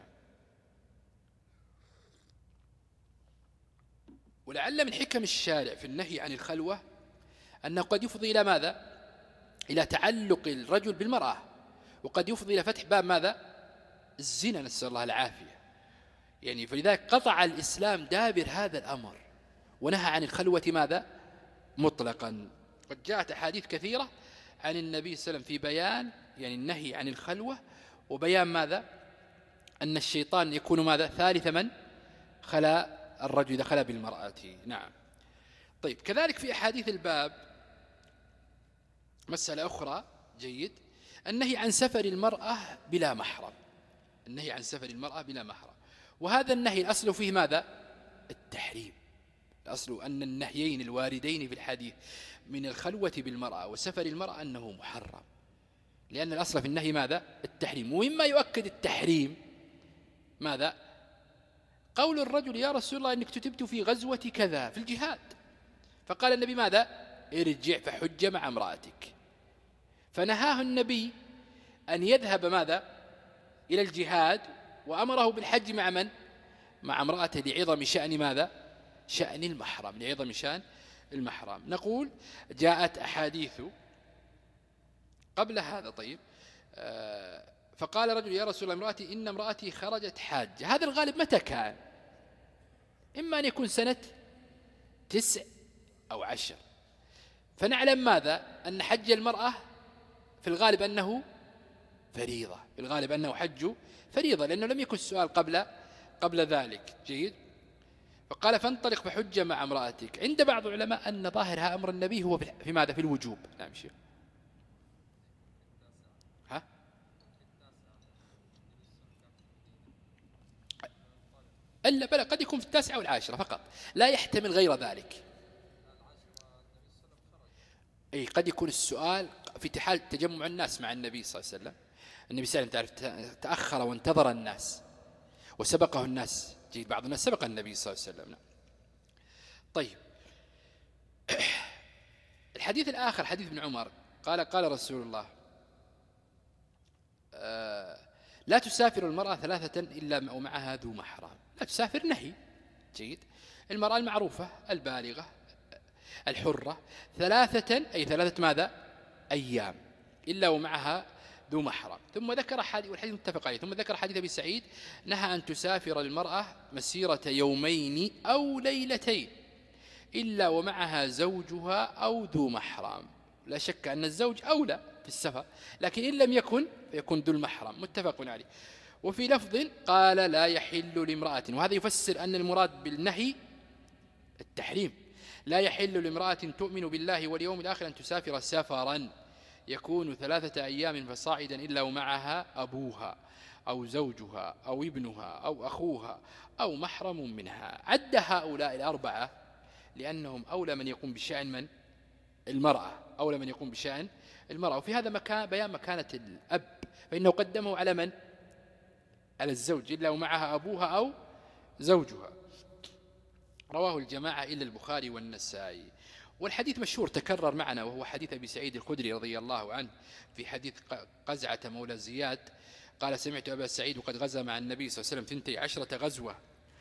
ولعل من حكم الشارع في النهي عن الخلوة أنه قد يفضي إلى ماذا؟ إلى تعلق الرجل بالمرأة، وقد يفضي إلى فتح باب ماذا؟ الزنا، نسأل الله العافية. يعني فلذلك قطع الإسلام دابر هذا الأمر ونهى عن الخلوة ماذا؟ مطلقا. قد جاءت أحاديث كثيرة عن النبي صلى الله عليه وسلم في بيان يعني النهي عن الخلوة، وبيان ماذا؟ أن الشيطان يكون ماذا؟ ثالث من خلا الرجل إذا خلا بالمرأة. نعم. طيب، كذلك في أحاديث الباب مسألة أخرى جيد، النهي عن سفر المرأة بلا محرم. النهي عن سفر المرأة بلا محرم، وهذا النهي الأصل فيه ماذا؟ التحريم. الأصل أن النهيين الواردين في الحديث من الخلوة بالمرأة وسفر المرأة أنه محرم، لأن الأصل في النهي ماذا؟ التحريم. ومما يؤكد التحريم ماذا؟ قول الرجل: يا رسول الله إنك كتبت في غزوة كذا في الجهاد، فقال النبي ماذا؟ ارجع فحج مع امرأتك. فنهاه النبي أن يذهب ماذا؟ إلى الجهاد، وأمره بالحج مع من؟ مع امرأته، لعظم شأن ماذا؟ شأن المحرم، لعظم شأن المحرم. نقول جاءت أحاديث قبل هذا. طيب، آه فقال رجل: يا رسول الله امرأتي إن امرأتي خرجت حاجة. هذا الغالب متى كان؟ إما أن يكون سنة تسع أو عشر. فنعلم ماذا؟ أن حج المرأة في الغالب أنه فريضة، في الغالب أنه حج فريضة، لأنه لم يكن السؤال قبل قبل ذلك. جيد. فقال: فانطلق فحج مع امرأتك. عند بعض العلماء أن ظاهرها أمر النبي هو في ماذا؟ في الوجوب. نعم شيخ. ها؟ إلا بلى، قد يكون في التاسعة والعاشرة فقط، لا يحتمل غير ذلك. أي قد يكون السؤال في حال تجمع الناس مع النبي صلى الله عليه وسلم. النبي صلى الله عليه وسلم تعرف تأخر وانتظر الناس وسبقه الناس. جيد. بعض الناس سبق النبي صلى الله عليه وسلم. طيب، الحديث الآخر حديث ابن عمر قال: قال رسول الله: آه لا تسافر المرأة ثلاثة إلا ومعها ذو محرم. لا تسافر نهي. جيد. المرأة المعروفة البالغة الحرة ثلاثة أي ثلاثة ماذا أيام إلا ومعها ذو محرم. ثم ذكر حديث والحديث متفق عليه ثم ذكر حديث أبي سعيد نهى أن تسافر المرأة مسيرة يومين أو ليلتين إلا ومعها زوجها أو ذو محرم. لا شك أن الزوج أولى في السفر لكن إن لم يكن فيكون ذو المحرم متفق عليه. وفي لفظ قال لا يحل لامرأة وهذا يفسر أن المراد بالنهي التحريم لا يحل لامرأة تؤمن بالله واليوم الآخر أن تسافر سفرا يكون ثلاثة أيام فصاعدا إلا ومعها أبوها أو زوجها أو ابنها أو أخوها أو محرم منها. عد هؤلاء الأربعة لأنهم أولى من يقوم بشأن من المرأة أولى من يقوم بشأن المرأة. وفي هذا مكان بيان مكانة الأب فإنه قدمه على من على الزوج إلا ومعها أبوها أو زوجها. رواه الجماعة إلا البخاري والنسائي. والحديث مشهور تكرر معنا وهو حديث أبي سعيد الخدري رضي الله عنه في حديث قزعة مولى زياد قال سمعت أبا سعيد وقد غزا مع النبي صلى الله عليه وسلم ثنتي عشرة غزوة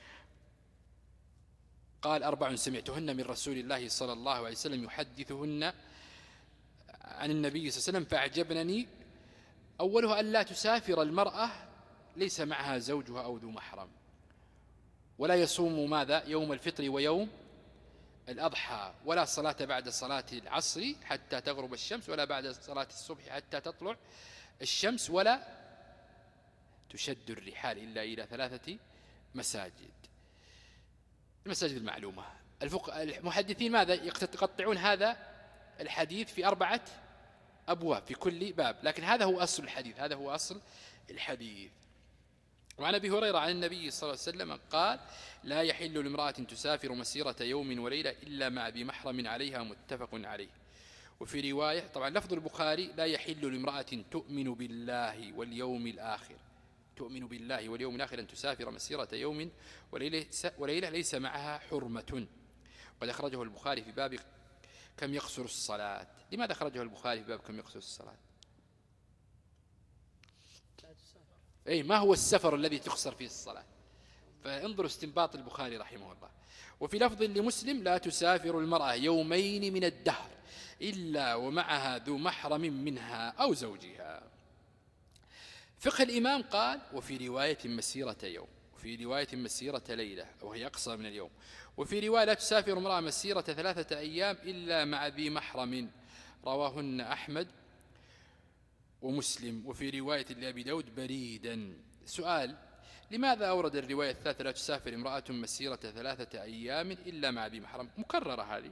قال أربع سمعتهن من رسول الله صلى الله عليه وسلم يحدثهن عن النبي صلى الله عليه وسلم فأعجبنني أولها أن لا تسافر المرأة ليس معها زوجها أو ذو محرم ولا يصوم ماذا يوم الفطر ويوم الأضحى ولا صلاة بعد صلاة العصر حتى تغرب الشمس ولا بعد صلاة الصبح حتى تطلع الشمس ولا تشد الرحال إلا إلى ثلاثة مساجد المساجد المعلومة. المحدثين ماذا يقطعون هذا الحديث في أربعة أبواب في كل باب لكن هذا هو أصل الحديث هذا هو أصل الحديث. وعن أبي هريرة عن النبي صلى الله عليه وسلم قال لا يحل لامرأة تسافر مسيرة يوم وليلة إلا مع ذي محرم عليها متفق عليه. وفي رواية طبعا لفظ البخاري لا يحل لامرأة تؤمن بالله واليوم الآخر تؤمن بالله واليوم الآخر أن تسافر مسيرة يوم وليلة, وليلة ليس معها حرمة. وقد أخرجه البخاري في باب كم يقصر الصلاة. لماذا أخرجه البخاري في باب كم يقصر الصلاة؟ أي ما هو السفر الذي تقصر فيه الصلاة؟ فانظروا استنباط البخاري رحمه الله. وفي لفظ لمسلم لا تسافر المرأة يومين من الدهر إلا ومعها ذو محرم منها أو زوجها. فقه الإمام قال وفي رواية مسيرة يوم وفي رواية مسيرة ليلة وهي أقصر من اليوم. وفي رواية لا تسافر امرأة مسيرة ثلاثة أيام إلا مع ذي محرم رواهن أحمد ومسلم. وفي رواية لأبي داود بريدا. سؤال لماذا أورد الرواية الثالثة لا تسافر امرأة مسيرة ثلاثة أيام إلا مع ذي محرم؟ مكررة هذه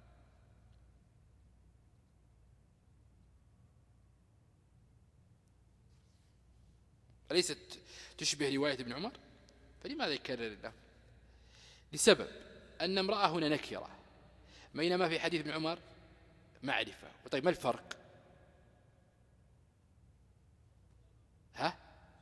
أليست تشبه رواية ابن عمر؟ فلماذا يكرر الله؟ لسبب أن امرأة هنا نكرة بينما في حديث ابن عمر معرفة. وطيب ما الفرق؟ ها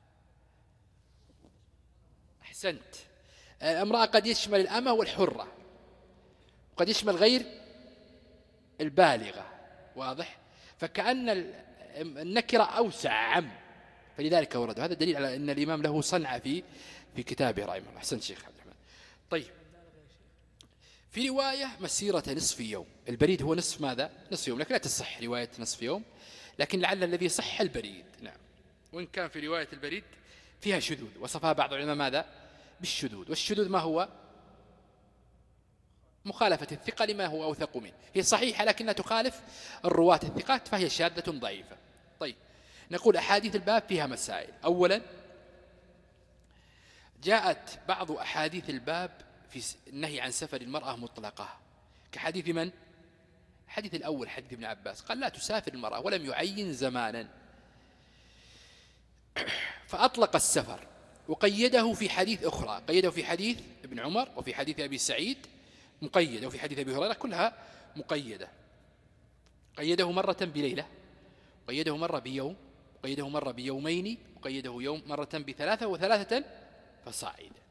أحسنت. الامرأة قد يشمل الأمة والحرة وقد يشمل غير البالغة واضح. فكأن النكرة أوسع عم فلذلك ورد. هذا دليل على أن الإمام له صنعة في في كتابه رحمه الله. أحسنت شيخ عبد الرحمن. طيب في رواية مسيرة نصف يوم البريد هو نصف ماذا نصف يوم لكن لا تصح رواية نصف يوم لكن لعل الذي صح البريد. نعم وإن كان في رواية البريد فيها شذوذ وصفها بعض العلماء ماذا بالشذوذ. والشذوذ ما هو مخالفة الثقة لما هو أوثق منه. هي صحيحة لكنها تخالف الرواة الثقات فهي شاذة ضعيفة. طيب نقول أحاديث الباب فيها مسائل. أولا جاءت بعض أحاديث الباب في النهي عن سفر المرأة مطلقة كحديث من؟ حديث الأول حديث ابن عباس قال لا تسافر المرأة ولم يعين زمانا فأطلق السفر وقيده في حديث أخرى قيده في حديث ابن عمر وفي حديث أبي سعيد مقيدة وفي حديث أبي هريرة كلها مقيدة. قيده مرة بليلة قيده مرة بيوم قيده مرة بيومين وقيده يوم مرة بثلاثة وثلاثة فصاعدا.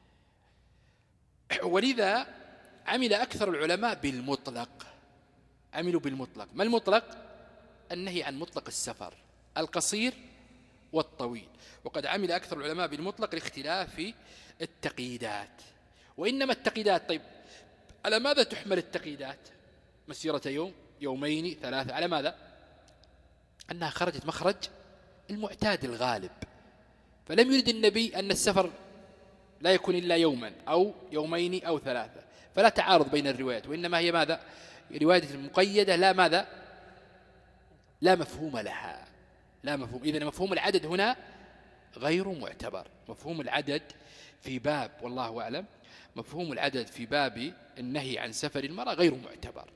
ولذا عمل أكثر العلماء بالمطلق عملوا بالمطلق. ما المطلق؟ النهي عن مطلق السفر القصير والطويل. وقد عمل أكثر العلماء بالمطلق لاختلاف التقييدات. وإنما التقييدات. طيب على ماذا تحمل التقييدات؟ مسيرة يوم، يومين، ثلاثة، على ماذا؟ أنها خرجت مخرج المعتاد الغالب، فلم يرد النبي أن السفر لا يكون إلا يوما أو يومين أو ثلاثة، فلا تعارض بين الروايات، وإنما هي ماذا؟ رواية المقيدة لا ماذا؟ لا مفهوم لها، لا مفهوم. إذن مفهوم العدد هنا غير معتبر. مفهوم العدد في باب، والله أعلم، مفهوم العدد في باب النهي عن سفر المرأة غير معتبر.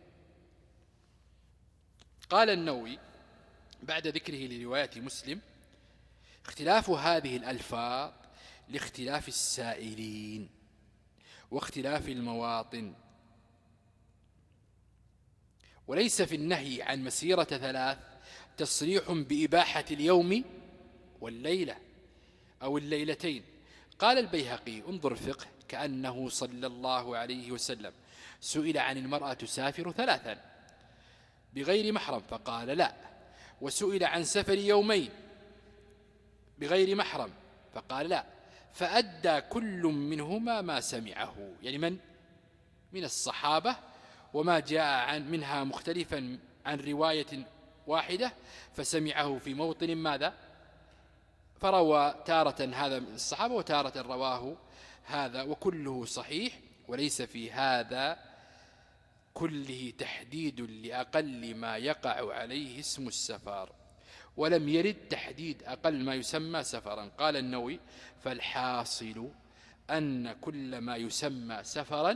قال النووي بعد ذكره لرواية مسلم: اختلاف هذه الألفاظ لاختلاف السائلين واختلاف المواطن، وليس في النهي عن مسيرة ثلاث تصريح بإباحة اليوم والليلة أو الليلتين. قال البيهقي: انظر فقه، كأنه صلى الله عليه وسلم سئل عن المرأة تسافر ثلاثا بغير محرم فقال لا، وسئل عن سفر يومين بغير محرم فقال لا، فأدى كل منهما ما سمعه، يعني من؟ من الصحابة، وما جاء عن منها مختلفا عن رواية واحدة فسمعه في موطن ماذا؟ فروى تارة هذا من الصحابة وتارة رواه هذا، وكله صحيح، وليس في هذا كله تحديد لأقل ما يقع عليه اسم السفر، ولم يرد تحديد أقل ما يسمى سفرا. قال النووي: فالحاصل أن كل ما يسمى سفرا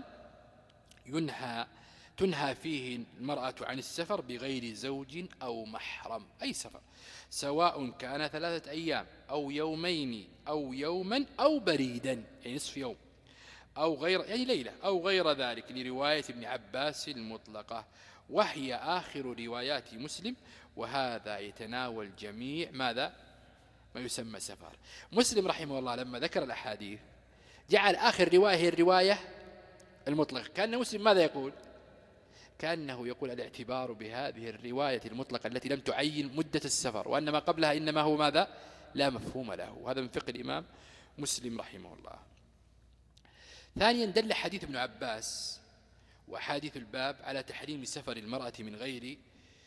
ينهى تنهى فيه المرأة عن السفر بغير زوج أو محرم، أي سفر، سواء كان ثلاثة أيام أو يومين أو يوما أو بريدا، يعني نصف يوم، أو غير، يعني ليلة، أو غير ذلك، لرواية ابن عباس المطلقة، وهي آخر روايات مسلم، وهذا يتناول جميع ماذا؟ ما يسمى سفر. مسلم رحمه الله لما ذكر الأحاديث جعل آخر رواية هي الرواية المطلقة. كان مسلم ماذا يقول؟ كأنه يقول الاعتبار بهذه الرواية المطلقة التي لم تعين مدة السفر، وأن ما قبلها إنما هو ماذا؟ لا مفهوم له. هذا من فقه الإمام مسلم رحمه الله. ثانيا، دل حديث ابن عباس وحاديث الباب على تحريم سفر المرأة من غير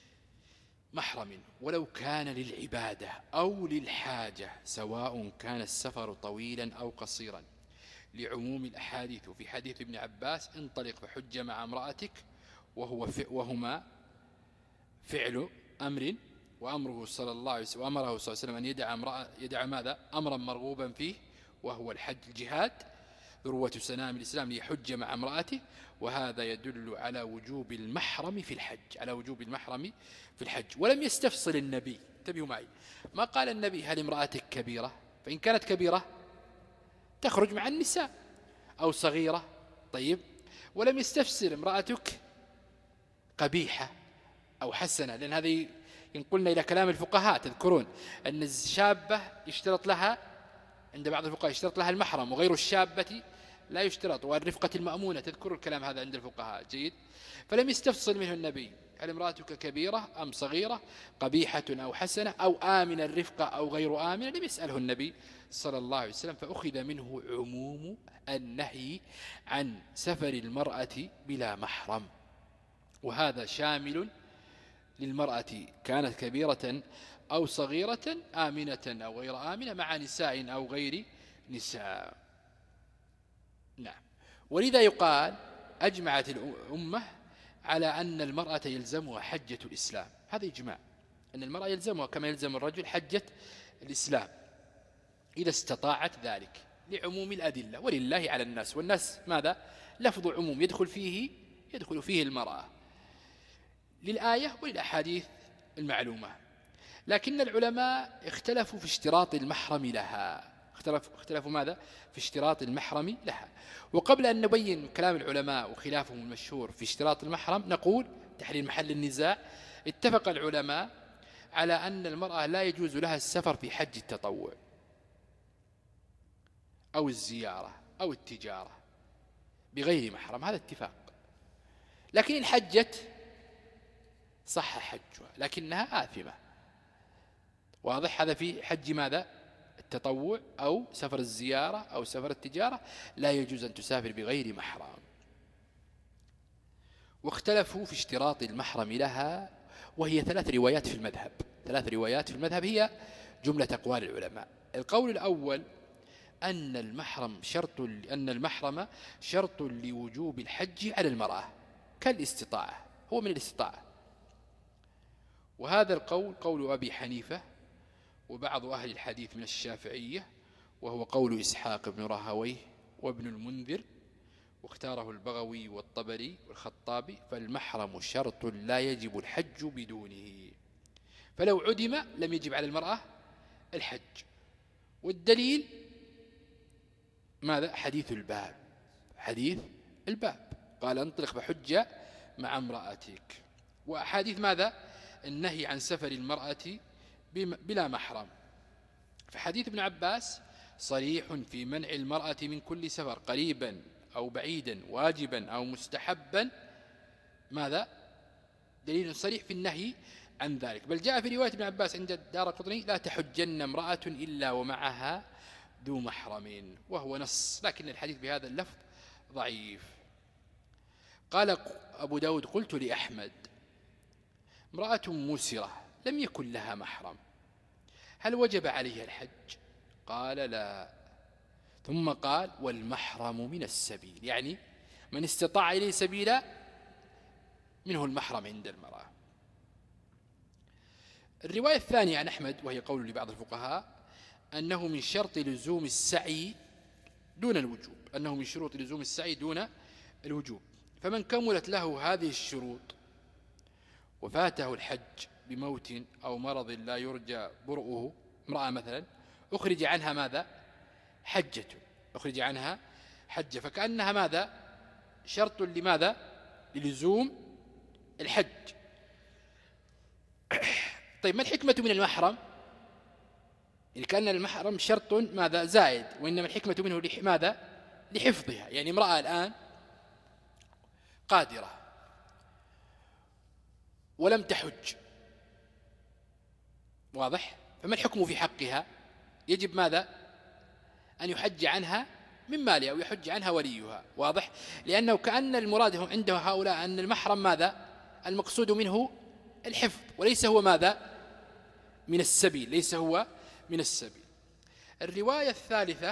محرم ولو كان للعبادة أو للحاجة، سواء كان السفر طويلا أو قصيرا، لعموم الأحاديث في حديث ابن عباس: انطلق فحج مع امرأتك، وهو وهما فعل أمر، وأمره صلى الله عليه وسلم وأمره صلى الله عليه وسلم أن يدع, امرأة يدع ماذا؟ أمرا مرغوبا فيه، وهو الحج، الجهاد ذروة سنام الإسلام، ليحج مع امرأته. وهذا يدل على وجوب المحرم في الحج، على وجوب المحرم في الحج. ولم يستفصل النبي، انتبهوا معي، ما قال النبي: هل امرأتك كبيرة؟ فإن كانت كبيرة تخرج مع النساء، أو صغيرة. طيب، ولم يستفسر امرأتك قبيحة أو حسنة، لأن هذه ينقلنا إلى كلام الفقهاء. تذكرون أن الشابة يشترط لها عند بعض الفقهاء يشترط لها المحرم، وغير الشابة لا يشترط، والرفقة المأمونة. تذكر الكلام هذا عند الفقهاء، جيد. فلم يستفصل منه النبي: هل امرأتك كبيرة أم صغيرة، قبيحة أو حسنة، أو آمن الرفقة أو غير آمنة. لم يسأله النبي صلى الله عليه وسلم، فأخذ منه عموم النهي عن سفر المرأة بلا محرم، وهذا شامل للمرأة كانت كبيرة أو صغيرة، آمنة أو غير آمنة، مع نساء أو غير نساء. نعم. ولذا يقال: أجمعت الأمة على أن المرأة يلزمها حجة الإسلام. هذا إجماع أن المرأة يلزمها كما يلزم الرجل حجة الإسلام إذا استطاعت ذلك، لعموم الأدلة. ولله على الناس، والناس ماذا؟ لفظ عموم يدخل فيه يدخل فيه المرأة، للآية وللأحاديث المعلومة. لكن العلماء اختلفوا في اشتراط المحرم لها، اختلفوا, اختلفوا ماذا؟ في اشتراط المحرم لها. وقبل أن نبين كلام العلماء وخلافهم المشهور في اشتراط المحرم، نقول تحليل محل النزاع: اتفق العلماء على أن المرأة لا يجوز لها السفر في حج التطوع أو الزيارة أو التجارة بغير محرم، هذا اتفاق. لكن إن حجت صح حجها، لكنها آثمة. واضح؟ هذا في حج ماذا؟ التطوع أو سفر الزيارة أو سفر التجارة لا يجوز أن تسافر بغير محرم. واختلفوا في اشتراط المحرم لها، وهي ثلاث روايات في المذهب ثلاث روايات في المذهب هي جملة أقوال العلماء. القول الأول أن المحرم شرط أن المحرم شرط لوجوب الحج على المرأة كالاستطاعة، هو من الاستطاعة. وهذا القول قول أبي حنيفة وبعض أهل الحديث من الشافعية، وهو قول إسحاق بن راهويه وابن المنذر، واختاره البغوي والطبري والخطابي. فالمحرم شرط لا يجب الحج بدونه، فلو عدم لم يجب على المرأة الحج. والدليل ماذا؟ حديث الباب حديث الباب قال انطلق بحجة مع امرأتك. وأحاديث ماذا؟ النهي عن سفر المرأة بلا محرم. فحديث ابن عباس صريح في منع المرأة من كل سفر قريبا أو بعيدا واجبا أو مستحبا، ماذا؟ دليل صريح في النهي عن ذلك. بل جاء في رواية ابن عباس عند الدارقطني لا تحجن امرأة إلا ومعها ذو محرم، وهو نص، لكن الحديث بهذا اللفظ ضعيف. قال أبو داود قلت لأحمد امرأة مسرة لم يكن لها محرم هل وجب عليها الحج؟ قال لا. ثم قال والمحرم من السبيل، يعني من استطاع إليه سبيلا منه المحرم عند المرأة. الرواية الثانية عن أحمد وهي قول لبعض الفقهاء أنه من شرط لزوم السعي دون الوجوب، أنه من شروط لزوم السعي دون الوجوب. فمن كملت له هذه الشروط وفاته الحج بموت أو مرض لا يرجى برؤه، امرأة مثلا أخرج عنها ماذا؟ حجة، أخرج عنها حجة، فكأنها ماذا؟ شرط لماذا؟ للزوم الحج. طيب ما الحكمة من المحرم؟ يعني كأن المحرم شرط ماذا؟ زائد، وإنما الحكمة منه ماذا؟ لحفظها. يعني امرأة الآن قادرة ولم تحج، واضح؟ فما الحكم في حقها؟ يجب ماذا؟ أن يحج عنها من مالها أو يحج عنها وليها، واضح؟ لأنه كأن المراد عنده هؤلاء أن المحرم ماذا؟ المقصود منه الحفظ، وليس هو ماذا؟ من السبيل، ليس هو من السبيل. الرواية الثالثة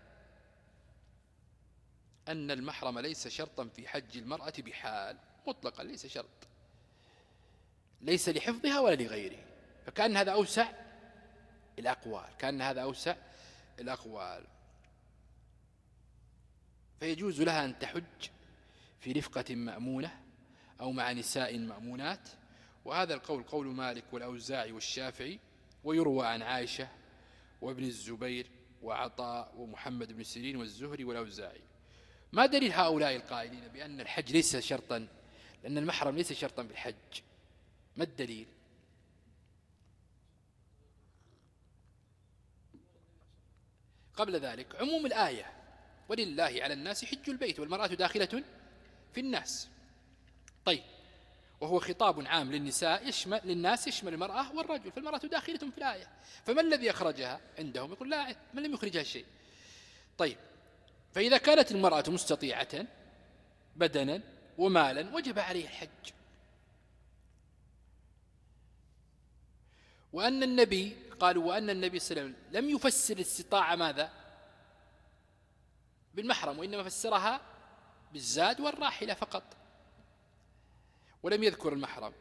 أن المحرم ليس شرطا في حج المرأة بحال مطلقا، ليس شرط، ليس لحفظها ولا لغيره. فكأن هذا أوسع الأقوال، كأن هذا أوسع الأقوال. فيجوز لها أن تحج في رفقة مأمونة أو مع نساء مأمونات، وهذا القول قول مالك والأوزاعي والشافعي، ويروى عن عائشة وابن الزبير وعطاء ومحمد بن سيرين والزهري والأوزاعي. ما دليل هؤلاء القائلين بأن الحج ليس شرطا، لأن المحرم ليس شرطا بالحج؟ ما الدليل؟ قبل ذلك عموم الآية ولله على الناس حج البيت والمرأة داخلة في الناس. طيب، وهو خطاب عام للنساء يشمل للناس يشمل المرأة والرجل، فالمرأة داخلة في الآية. فما الذي أخرجها عندهم؟ يقول لا، من لم يخرجها شيء. طيب، فإذا كانت المرأة مستطيعة بدنا ومالا وجب عليها الحج. وأن النبي قالوا وأن النبي صلى الله عليه وسلم لم يفسر الاستطاعة ماذا؟ بالمحرم، وإنما فسرها بالزاد والراحلة فقط، ولم يذكر المحرم.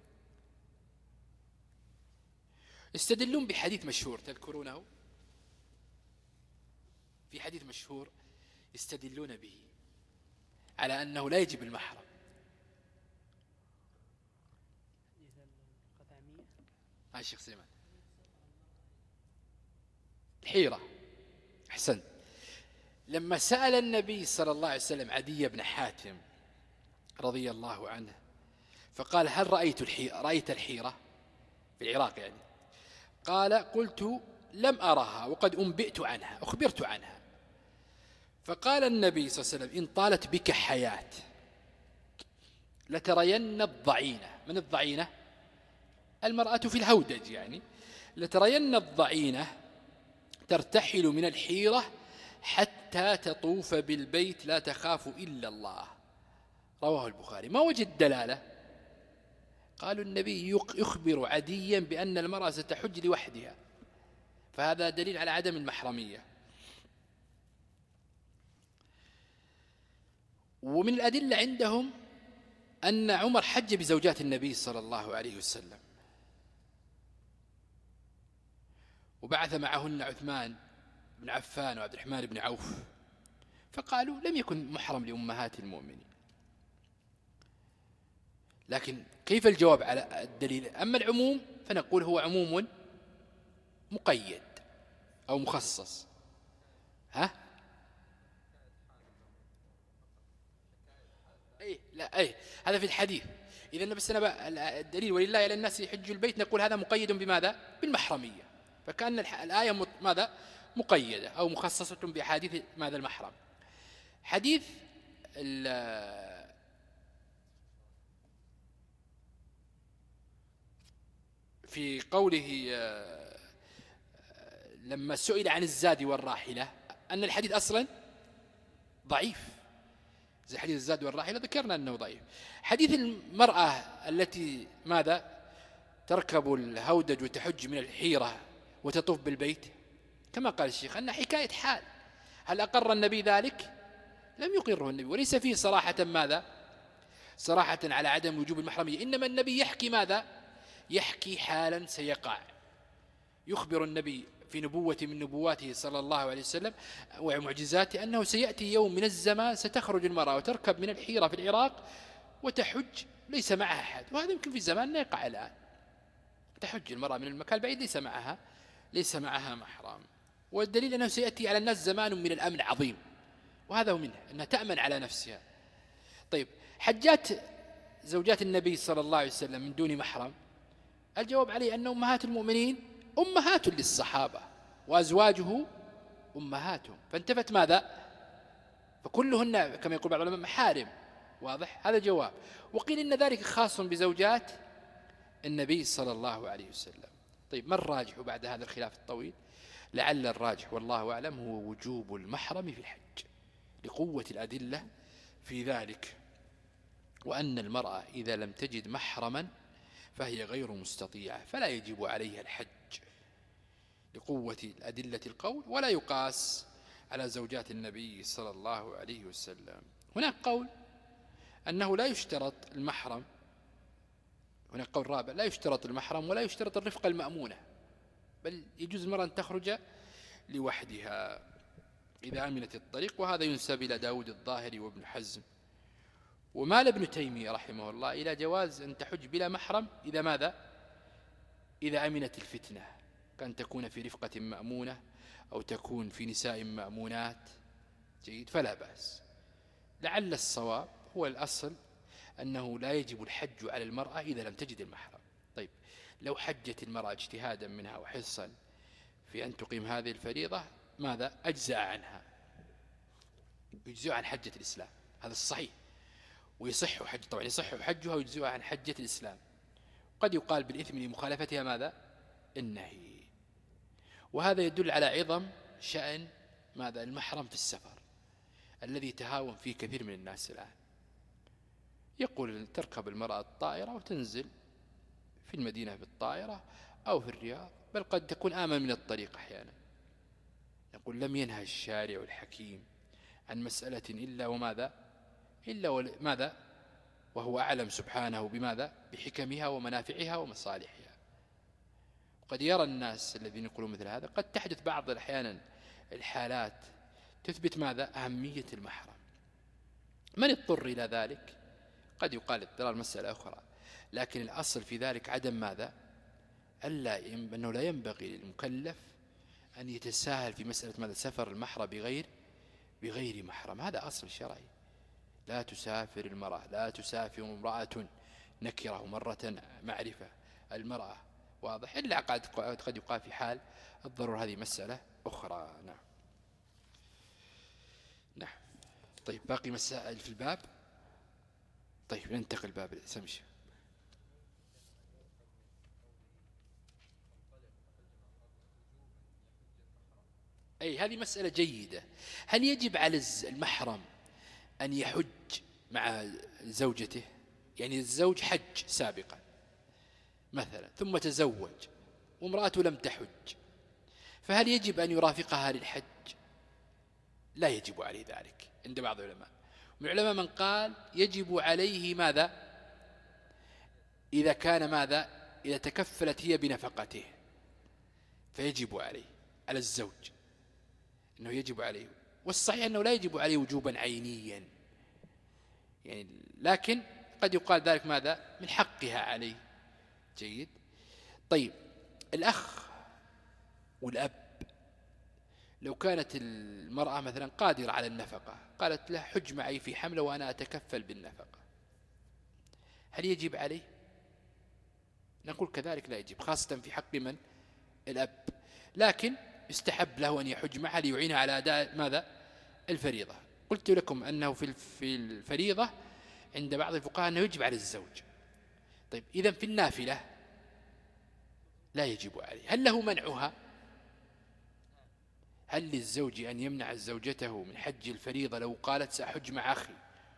يستدلون بحديث مشهور تذكرونه، في حديث مشهور يستدلون به على أنه لا يجب المحرم. هاي الشيخ سليمان الحيرة. أحسن. لما سأل النبي صلى الله عليه وسلم عدي بن حاتم رضي الله عنه فقال هل رأيت الحيرة؟ رأيت الحيرة في العراق يعني؟ قال قلت لم أرها وقد أنبئت عنها، أخبرت عنها. فقال النبي صلى الله عليه وسلم إن طالت بك حياة لترين الضعينة. من الضعينة؟ المرأة في الهودج، يعني لترين الضعينة ترتحل من الحيرة حتى تطوف بالبيت لا تخاف إلا الله. رواه البخاري. ما وجد دلالة؟ قالوا النبي يخبر عديا بأن المرأة ستحج لوحدها، فهذا دليل على عدم المحرمية. ومن الأدلة عندهم أن عمر حج بزوجات النبي صلى الله عليه وسلم، وبعث معهن عثمان بن عفان وعبد الرحمن بن عوف، فقالوا لم يكن محرم لأمهات المؤمنين. لكن كيف الجواب على الدليل؟ أما العموم فنقول هو عموم مقيد أو مخصص. ها؟ أي لا أي هذا في الحديث. إذا بس أنا الدليل ولله على الناس يحج البيت، نقول هذا مقيد بماذا؟ بالمحرمية. فكأن الآية ماذا؟ مقيدة أو مخصصة بأحاديث ماذا؟ المحرم. حديث في قوله لما سئل عن الزاد والراحلة أن الحديث أصلا ضعيف، زي حديث الزاد والراحلة ذكرنا أنه ضعيف. حديث المرأة التي ماذا؟ تركب الهودج وتحج من الحيرة وتطوف بالبيت، كما قال الشيخ أن حكاية حال. هل أقر النبي ذلك؟ لم يقره النبي، وليس فيه صراحة ماذا؟ صراحة على عدم وجوب المحرمية. إنما النبي يحكي ماذا؟ يحكي حالا سيقع. يخبر النبي في نبوة من نبواته صلى الله عليه وسلم ومعجزاته أنه سيأتي يوم من الزمان ستخرج المرأة وتركب من الحيرة في العراق وتحج ليس معها أحد، وهذا يمكن في زماننا يقع الآن. تحج المرأة من المكان البعيد ليس معها ليس معها محرم. والدليل أنه سيأتي على الناس زمان من الأمن عظيم، وهذا هو منه أنها تأمن على نفسها. طيب، حجات زوجات النبي صلى الله عليه وسلم من دون محرم، الجواب عليه أن أمهات المؤمنين أمهات للصحابة وأزواجه أمهاتهم، فانتفت ماذا؟ فكلهن كما يقول بعض العلماء محارم. واضح؟ هذا جواب. وقيل إن ذلك خاص بزوجات النبي صلى الله عليه وسلم. طيب، ما الراجح بعد هذا الخلاف الطويل؟ لعل الراجح والله أعلم هو وجوب المحرم في الحج لقوة الأدلة في ذلك، وأن المرأة إذا لم تجد محرما فهي غير مستطيعة فلا يجب عليها الحج لقوة الأدلة القول، ولا يقاس على زوجات النبي صلى الله عليه وسلم. هناك قول أنه لا يشترط المحرم، هناك قول رابع لا يشترط المحرم ولا يشترط الرفقة المأمونة، بل يجوز المرأة أن تخرج لوحدها إذا أمنت الطريق، وهذا ينسب إلى داود الظاهري وابن حزم. ومال ابن تيمية رحمه الله إلى جواز أن تحج بلا محرم إذا ماذا؟ إذا أمنت الفتنة، كان تكون في رفقة مأمونة أو تكون في نساء مأمونات، جيد، فلا بأس. لعل الصواب هو الأصل أنه لا يجب الحج على المرأة إذا لم تجد المحرم. طيب، لو حجت المرأة اجتهادا منها وحرصا في أن تقيم هذه الفريضة، ماذا؟ أجزأ عنها، يجزئ عن حجة الإسلام، هذا الصحيح، ويصح حج طبعا يصح حجها ويجزئ عن حجة الإسلام. قد يقال بالإثم لمخالفتها ماذا؟ النهي. وهذا يدل على عظم شأن ماذا؟ المحرم في السفر الذي تهاون فيه كثير من الناس الآن. يقول تركب المرأة الطائرة وتنزل في المدينة بالطائرة أو في الرياض، بل قد تكون آمن من الطريق أحيانا. يقول لم ينهى الشارع الحكيم عن مسألة إلا وماذا؟ إلا وماذا؟ وهو أعلم سبحانه بماذا؟ بحكمها ومنافعها ومصالحها. وقد يرى الناس الذين يقولون مثل هذا قد تحدث بعض الأحيان الحالات تثبت ماذا؟ أهمية المحرم. من اضطر إلى ذلك؟ قد يقال اضطرار مسألة أخرى، لكن الأصل في ذلك عدم ماذا؟ ألا أنه لا ينبغي للمكلف أن يتساهل في مسألة ماذا؟ سفر المحرم بغير بغير محرم، هذا أصل شرعي. لا تسافر المرأة، لا تسافر امرأة نكره مرة معرفة المرأة، واضح، إلا قد قد يقال في حال الضرورة، هذه مسألة أخرى. نعم نعم. طيب، باقي مسائل في الباب. طيب، ننتقل باب سمش. أي هذه مسألة جيدة. هل يجب على المحرم أن يحج مع زوجته؟ يعني الزوج حج سابقا مثلا ثم تزوج وامرأته لم تحج، فهل يجب أن يرافقها للحج؟ لا يجب عليه ذلك عند بعض العلماء. من العلماء من قال يجب عليه ماذا؟ إذا كان ماذا؟ إذا تكفلت هي بنفقته فيجب عليه، على الزوج أنه يجب عليه. والصحيح أنه لا يجب عليه وجوبا عينيا يعني، لكن قد يقال ذلك ماذا؟ من حقها عليه. جيد. طيب الأخ والأب، لو كانت المرأة مثلا قادرة على النفقة قالت له حج معي في حملة وأنا أتكفل بالنفقة، هل يجب عليه؟ نقول كذلك لا يجب، خاصة في حق من؟ الأب. لكن يستحب له أن يحج معها ليعينها على أداء ماذا؟ الفريضة. قلت لكم أنه في الفريضة عند بعض الفقهاء أنه يجب على الزوج. طيب إذن في النافلة لا يجب عليه، هل له منعها؟ هل للزوج أن يمنع زوجته من حج الفريضة لو قالت سأحج مع أخي؟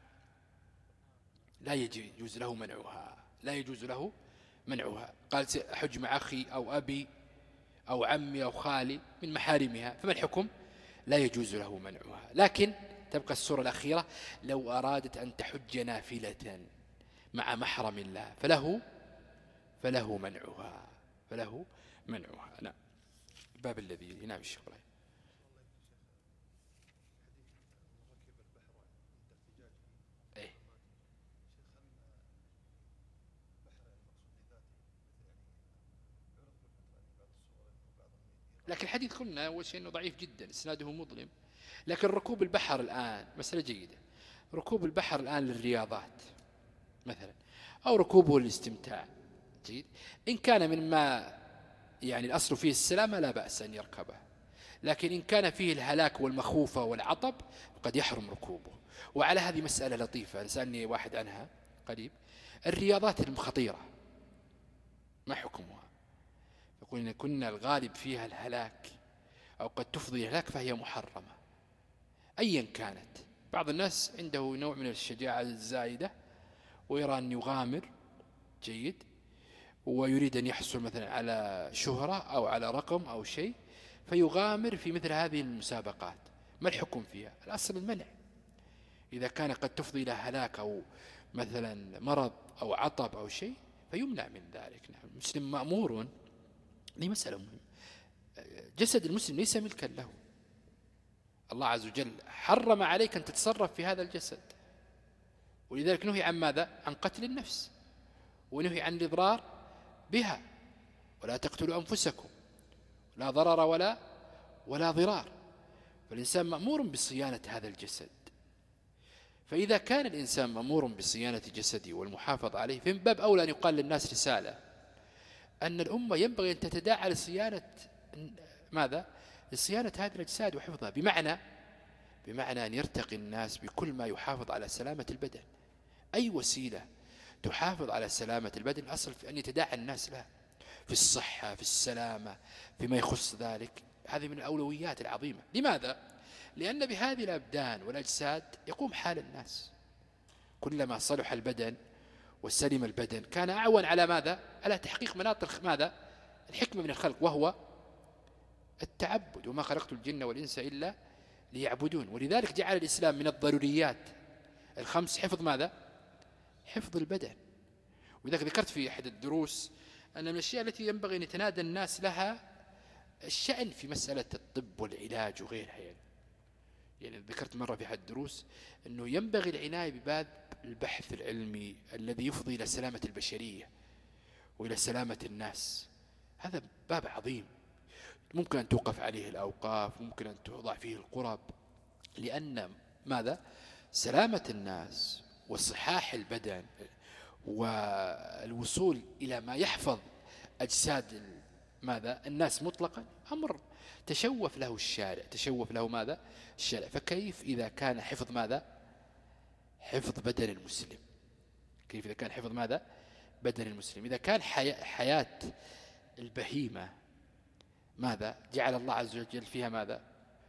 لا يجوز له منعها، لا يجوز له منعها. قالت سأحج مع أخي أو أبي أو عمي أو خالي من محارمها، فما الحكم؟ لا يجوز له منعها. لكن تبقى الصورة الأخيرة، لو أرادت أن تحج نافلة مع محرم الله فله فله منعها، فله منعها. نعم. الباب الذي نعم الشيخ إبراهيم. إيه. لكن الحديث قلنا أول شيء أنه ضعيف جدا، إسناده مظلم. لكن ركوب البحر الآن مسألة جيدة. ركوب البحر الآن للرياضات مثلا، أو ركوبه للاستمتاع، جيد. إن كان مما يعني الأصل فيه السلامة لا بأس أن يركبه، لكن إن كان فيه الهلاك والمخوفة والعطب قد يحرم ركوبه. وعلى هذه مسألة لطيفة سألني واحد عنها قريب، الرياضات الخطيرة ما حكمها؟ يقول إن كنا الغالب فيها الهلاك أو قد تفضي الهلاك فهي محرمة أيا كانت. بعض الناس عنده نوع من الشجاعة الزائدة ويرى أن يغامر، جيد، ويريد أن يحصل مثلا على شهرة أو على رقم أو شيء فيغامر في مثل هذه المسابقات. ما الحكم فيها؟ الأصل المنع. إذا كان قد تفضي إلى هلاك أو مثلا مرض أو عطب أو شيء فيمنع من ذلك. نعم. المسلم مأمور، هذه مسألة مهمة، جسد المسلم ليس ملكا له، الله عز وجل حرم عليك أن تتصرف في هذا الجسد، ولذلك نهي عن ماذا؟ عن قتل النفس، ونهي عن الإضرار بها، ولا تقتلوا أنفسكم، لا ضرر ولا ولا ضرار. فالإنسان مأمور بصيانة هذا الجسد. فإذا كان الإنسان مأمور بصيانة جسده والمحافظة عليه، فمن باب أولى أن يقال للناس رسالة أن الأمة ينبغي أن تتداعى لصيانة ماذا؟ لصيانة هذه الأجساد وحفظها، بمعنى بمعنى أن يرتقي الناس بكل ما يحافظ على سلامة البدن. أي وسيلة تحافظ على سلامة البدن أصل في أن يتداعى الناس لها في الصحة، في السلامة، فيما يخص ذلك. هذه من الأولويات العظيمة. لماذا؟ لأن بهذه الأبدان والأجساد يقوم حال الناس. كلما صلح البدن وسلم البدن كان أعون على ماذا؟ على تحقيق مناط ماذا؟ الحكمة من الخلق، وهو التعبد. وما خلقت الجن والإنس إلا ليعبدون. ولذلك جعل الإسلام من الضروريات الخمس حفظ ماذا؟ حفظ البدن. ولذلك ذكرت في أحد الدروس أن من الأشياء التي ينبغي أن يتنادى الناس لها الشأن في مسألة الطب والعلاج وغيرها. يعني, يعني ذكرت مرة في أحد الدروس أنه ينبغي العناية بباب البحث العلمي الذي يفضي إلى سلامة البشرية وإلى سلامة الناس. هذا باب عظيم ممكن أن توقف عليه الأوقاف، ممكن أن توضع فيه القرب، لأن ماذا؟ سلامة الناس وصحاح البدن والوصول إلى ما يحفظ أجساد ماذا؟ الناس مطلقا أمر تشوف له الشارع، تشوف له ماذا؟ الشارع. فكيف إذا كان حفظ ماذا؟ حفظ بدن المسلم. كيف إذا كان حفظ ماذا؟ بدن المسلم. إذا كان حياة البهيمة ماذا؟ جعل الله عز وجل فيها ماذا؟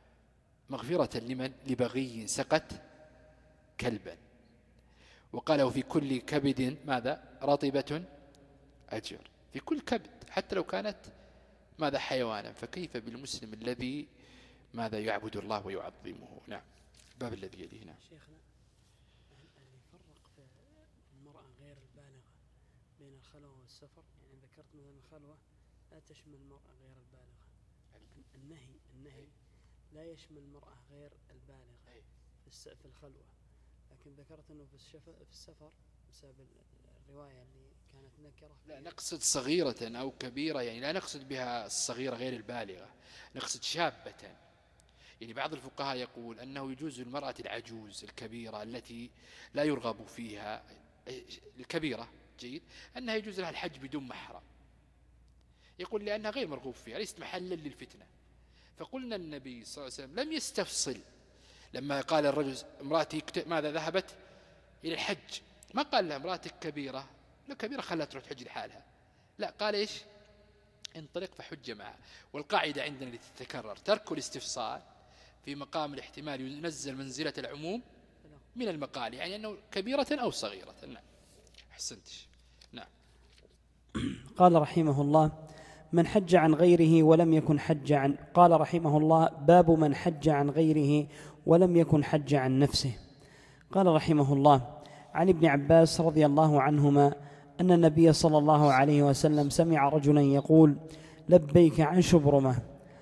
مغفرة لمن؟ لبغي سقت كلبا. وقال وفي كل كبد ماذا؟ رطبة أجر، في كل كبد حتى لو كانت ماذا؟ حيوانا. فكيف بالمسلم الذي ماذا؟ يعبد الله ويعظمه. نعم. باب الذي يليه. نعم. شيخنا اللي يفرق في المرأة غير البالغة بين الخلوة والسفر، يعني ذكرت مثلا الخلوة لا تشمل المرأة غير البالغة، النهي النهي لا يشمل المرأة غير البالغة في الخلوة، لكن ذكرت أنه في في السفر بسبب الرواية اللي كانت نكرة. لا نقصد صغيرة أو كبيرة، يعني لا نقصد بها الصغيرة غير البالغة، نقصد شابة. يعني بعض الفقهاء يقول أنه يجوز المرأة العجوز الكبيرة التي لا يرغب فيها، الكبيرة جيد، أنها يجوز لها الحج بدون محرم، يقول لأنها غير مرغوب فيها، ليست محلا للفتنة. فقلنا النبي صلى الله عليه وسلم لم يستفصل لما قال الرجل امرأتي ماذا؟ ذهبت إلى الحج، ما قال لها امرأتك كبيرة، لا كبيرة خلها تروح تحج لحالها، لا قال إيش؟ انطلق فحج معها. والقاعدة عندنا التي تتكرر ترك الاستفصال في مقام الاحتمال ينزل منزلة العموم من المقال، يعني أنه كبيرة أو صغيرة. نعم. أحسنتش. نعم. قال رحمه الله من حج عن غيره ولم يكن حج عن قال رحمه الله باب من حج عن غيره ولم يكن حج عن نفسه. قال رحمه الله عن ابن عباس رضي الله عنهما أن النبي صلى الله عليه وسلم سمع رجلا يقول لبيك عن شبرمة،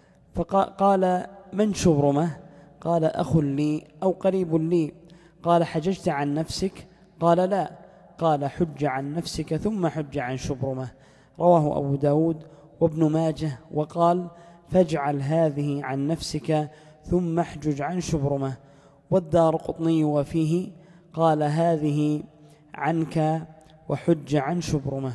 فقال من شبرمة؟ قال أخ لي أو قريب لي. قال حججت عن نفسك؟ قال لا. قال حج عن نفسك ثم حج عن شبرمة. رواه أبو داود وابن ماجه، وقال فاجعل هذه عن نفسك ثم احجج عن شبرمة. والدارقطني وفيه قال هذه عنك وحج عن شبرمة.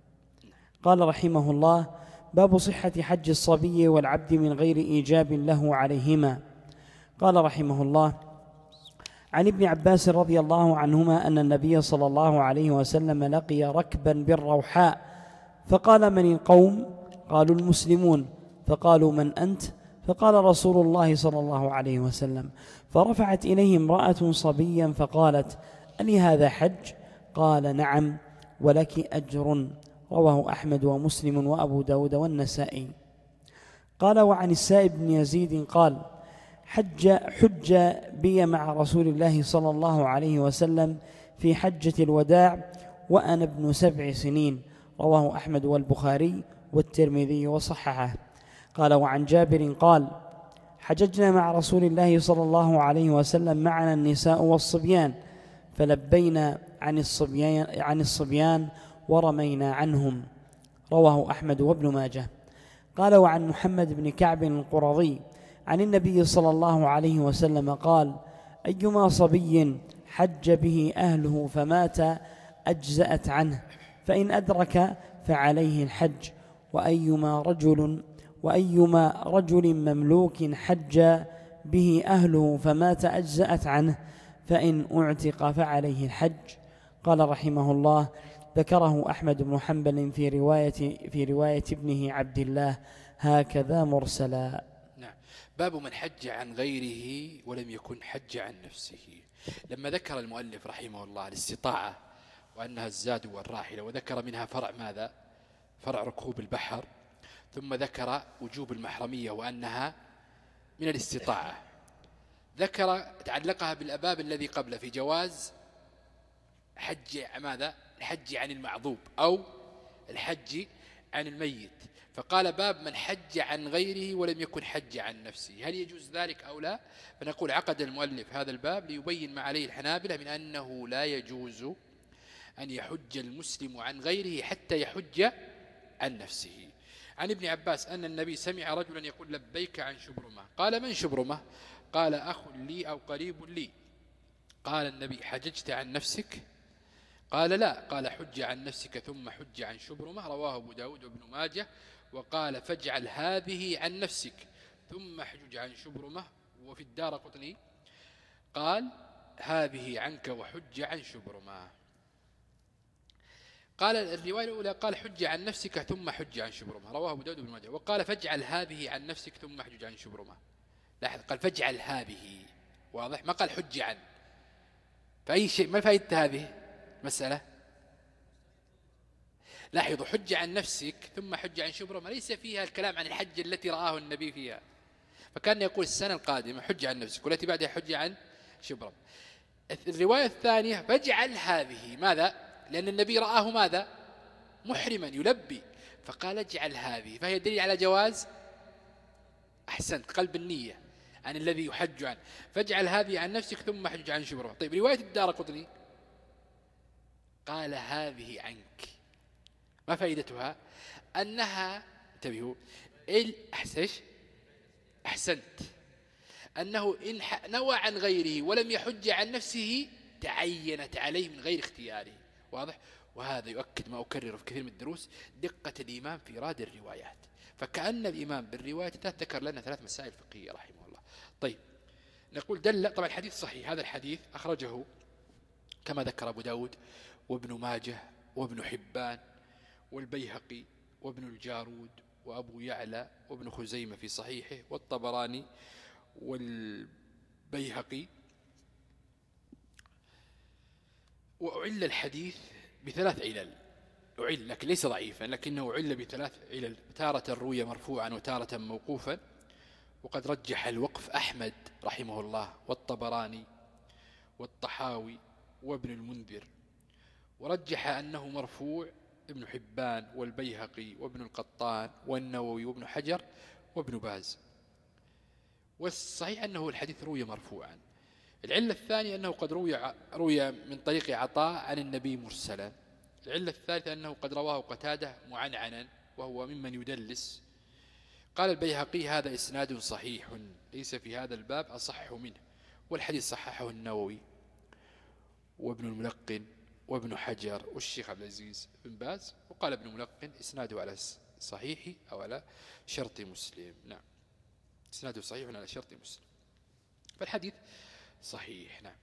قال رحمه الله باب صحة حج الصبي والعبد من غير إيجاب له عليهما. قال رحمه الله عن ابن عباس رضي الله عنهما أن النبي صلى الله عليه وسلم لقي ركبا بالروحاء فقال من القوم؟ قالوا المسلمون. فقالوا من أنت؟ فقال رسول الله صلى الله عليه وسلم. فرفعت إليه امرأة صبيا فقالت ألي هذا حج؟ قال نعم ولك أجر. رواه أحمد ومسلم وأبو داود والنسائي. قال وعن السائب بن يزيد قال حج, حج بي مع رسول الله صلى الله عليه وسلم في حجة الوداع وأنا ابن سبع سنين. رواه أحمد والبخاري والترمذي وصححه. قال وعن جابر قال حججنا مع رسول الله صلى الله عليه وسلم معنا النساء والصبيان فلبينا عن الصبيان, عن الصبيان ورمينا عنهم. رواه أحمد وابن ماجه. قال وعن محمد بن كعب القرظي عن النبي صلى الله عليه وسلم قال أيما صبي حج به أهله فمات أجزأت عنه، فإن أدرك فعليه الحج. وأيما رجل وأيما رجل مملوك حج به أهله فمات أجزأت عنه، فإن أعتق فعليه الحج. قال رحمه الله ذكره أحمد بن حنبل في رواية في رواية ابنه عبد الله هكذا مرسلا. نعم. باب من حج عن غيره ولم يكن حج عن نفسه. لما ذكر المؤلف رحمه الله الاستطاعة وأنها الزاد والراحلة، وذكر منها فرع ماذا؟ فرع ركوب البحر، ثم ذكر وجوب المحرمية وأنها من الاستطاعة، ذكر تعلقها بالأباب الذي قبل في جواز حج ماذا؟ الحج عن المعذوب أو الحج عن الميت، فقال باب من حج عن غيره ولم يكن حج عن نفسه، هل يجوز ذلك أو لا؟ فنقول عقد المؤلف هذا الباب ليبين ما عليه الحنابلة من أنه لا يجوز أن يحج المسلم عن غيره حتى يحج عن نفسه. عن ابن عباس أن النبي سمع رجلا يقول لبيك عن شبرمة، قال من شبرمة؟ قال أخ لي أو قريب لي. قال النبي حججت عن نفسك؟ قال لا. قال حج عن نفسك ثم حج عن شبرمة. رواه أبو داود وابن ماجه. وقال فاجعل هذه عن نفسك ثم حج عن شبرمة. وفي الدارقطني قال هذه عنك وحج عن شبرمة. قال الرواية الأولى قال حج عن نفسك ثم حج عن شبرمة، رواه أبو داود بن ماجه. وقال فاجعل هذه عن نفسك ثم حج عن شبرمة. لاحظ قال فاجعل هذه، واضح؟ ما قال حج عن. فأي شيء ما فائدة هذه مسألة؟ لاحظوا حج عن نفسك ثم حج عن شبرمة ليس فيها الكلام عن الحج التي رآه النبي فيها، فكان يقول السنة القادمة حج عن نفسك والتي بعدها حج عن شبرمة. الرواية الثانية فاجعل هذه، ماذا؟ لأن النبي رآه ماذا؟ محرما يلبي، فقال اجعل هذه، فهي دليل على جواز، أحسنت، قلب النية عن الذي يحج عنه. فاجعل هذه عن نفسك ثم حج عن شبرمة. طيب رواية الدارقطني قال هذه عنك، ما فائدتها؟ أنها انتبهوا أحسنت أحسنت أنه إن نوى عن غيره ولم يحج عن نفسه تعينت عليه من غير اختياره، واضح؟ وهذا يؤكد ما أكرر في كثير من الدروس دقة الإمام في إيراد الروايات. فكأن الإمام بالروايات ذكر لنا ثلاث مسائل فقهية رحمه الله. طيب نقول دل، طبعا الحديث صحيح، هذا الحديث أخرجه كما ذكر أبو داود وابن ماجه وابن حبان والبيهقي وابن الجارود وأبو يعلى وابن خزيمة في صحيحه والطبراني والبيهقي. وأعل الحديث بثلاث علل، أعل لكن ليس ضعيفا، لكنه أعل بثلاث علل، تارة روي مرفوعا وتارة موقوفا، وقد رجح الوقف أحمد رحمه الله والطبراني والطحاوي وابن المنذر، ورجح أنه مرفوع ابن حبان والبيهقي وابن القطان والنووي وابن حجر وابن باز. والصحيح أنه الحديث روي مرفوعا. العلة الثانية أنه قد روي, روي من طريق عطاء عن النبي مرسلا. العلة الثالثة أنه قد رواه قتادة معنعنا وهو ممن يدلس. قال البيهقي هذا إسناد صحيح ليس في هذا الباب أصح منه، والحديث صححه النووي وابن الملقن وابن حجر والشيخ عبد العزيز بن باز. وقال ابن الملقن إسناده على صحيح أو على شرط مسلم. نعم إسناده صحيح على شرط مسلم، فالحديث صحيح. نعم.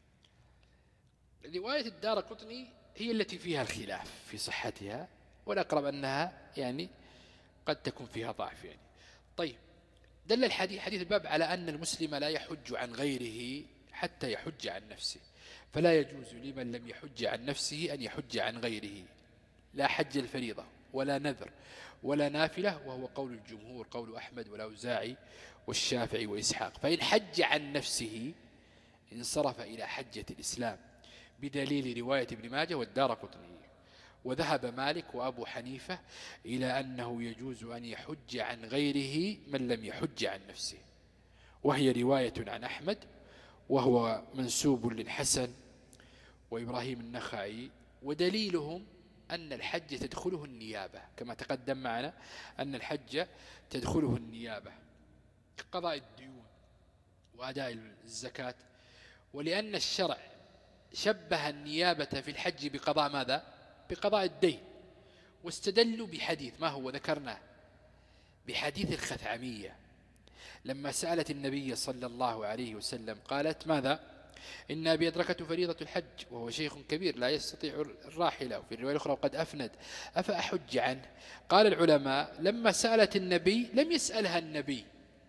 رواية الدارقطني هي التي فيها الخلاف في صحتها، والأقرب أنها يعني قد تكون فيها ضعف يعني. طيب دل الحديث حديث الباب على أن المسلم لا يحج عن غيره حتى يحج عن نفسه، فلا يجوز لمن لم يحج عن نفسه أن يحج عن غيره، لا حج الفريضة ولا نذر ولا نافلة، وهو قول الجمهور، قول أحمد والأوزاعي والشافعي وإسحاق. فإن حج عن نفسه انصرف إلى حجة الإسلام بدليل رواية ابن ماجه والدارقطني. وذهب مالك وأبو حنيفة إلى أنه يجوز أن يحج عن غيره من لم يحج عن نفسه، وهي رواية عن أحمد وهو منسوب للحسن وإبراهيم النخعي. ودليلهم أن الحج تدخله النيابة، كما تقدم معنا أن الحج تدخله النيابة كقضاء الديون وأداء الزكاة. ولأن الشرع شبه النيابة في الحج بقضاء ماذا؟ بقضاء الدين، واستدلوا بحديث ما هو ذكرناه، بحديث الخثعمية لما سألت النبي صلى الله عليه وسلم قالت ماذا؟ إن أبي أدركته فريضة الحج وهو شيخ كبير لا يستطيع الراحلة، وفي الرواية الأخرى وقد أفند أفأحج عنه؟ قال العلماء لما سألت النبي لم يسألها النبي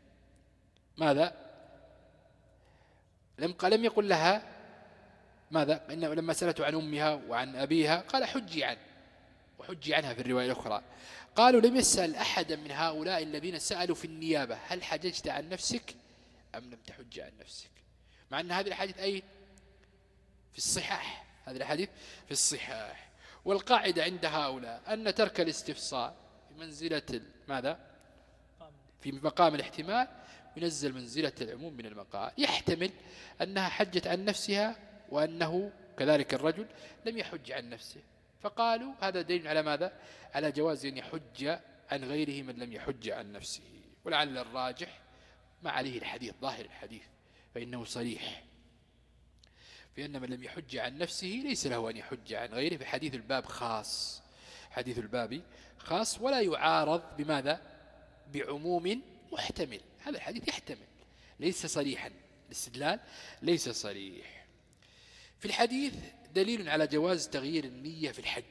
ماذا؟ لم قال لم يقل لها ماذا؟ إنه لما سألته عن أمها وعن أبيها قال حجي عنه وحجي عنها في الرواية الأخرى. قالوا لم يسأل أحدا من هؤلاء الذين سألوا في النيابة هل حججت عن نفسك أم لم تحج عن نفسك، مع أن هذه الحديث أي في الصحاح، هذه الحديث في الصحاح. والقاعدة عند هؤلاء أن ترك الاستفصال في منزلة ماذا؟ في مقام الاحتمال ينزل منزلة العموم من المقال. يحتمل أنها حجت عن نفسها وأنه كذلك الرجل لم يحج عن نفسه، فقالوا هذا دليل على ماذا؟ على جواز أن يحج عن غيره من لم يحج عن نفسه. ولعل الراجح ما عليه الحديث، ظاهر الحديث فإنه صريح في أن من لم يحج عن نفسه ليس له أن يحج عن غيره، في حديث الباب خاص، حديث الباب خاص ولا يعارض بماذا؟ بعموم محتمل. هذا الحديث يحتمل، ليس صريحا، الاستدلال ليس صريح. في الحديث دليل على جواز تغيير النية في الحج،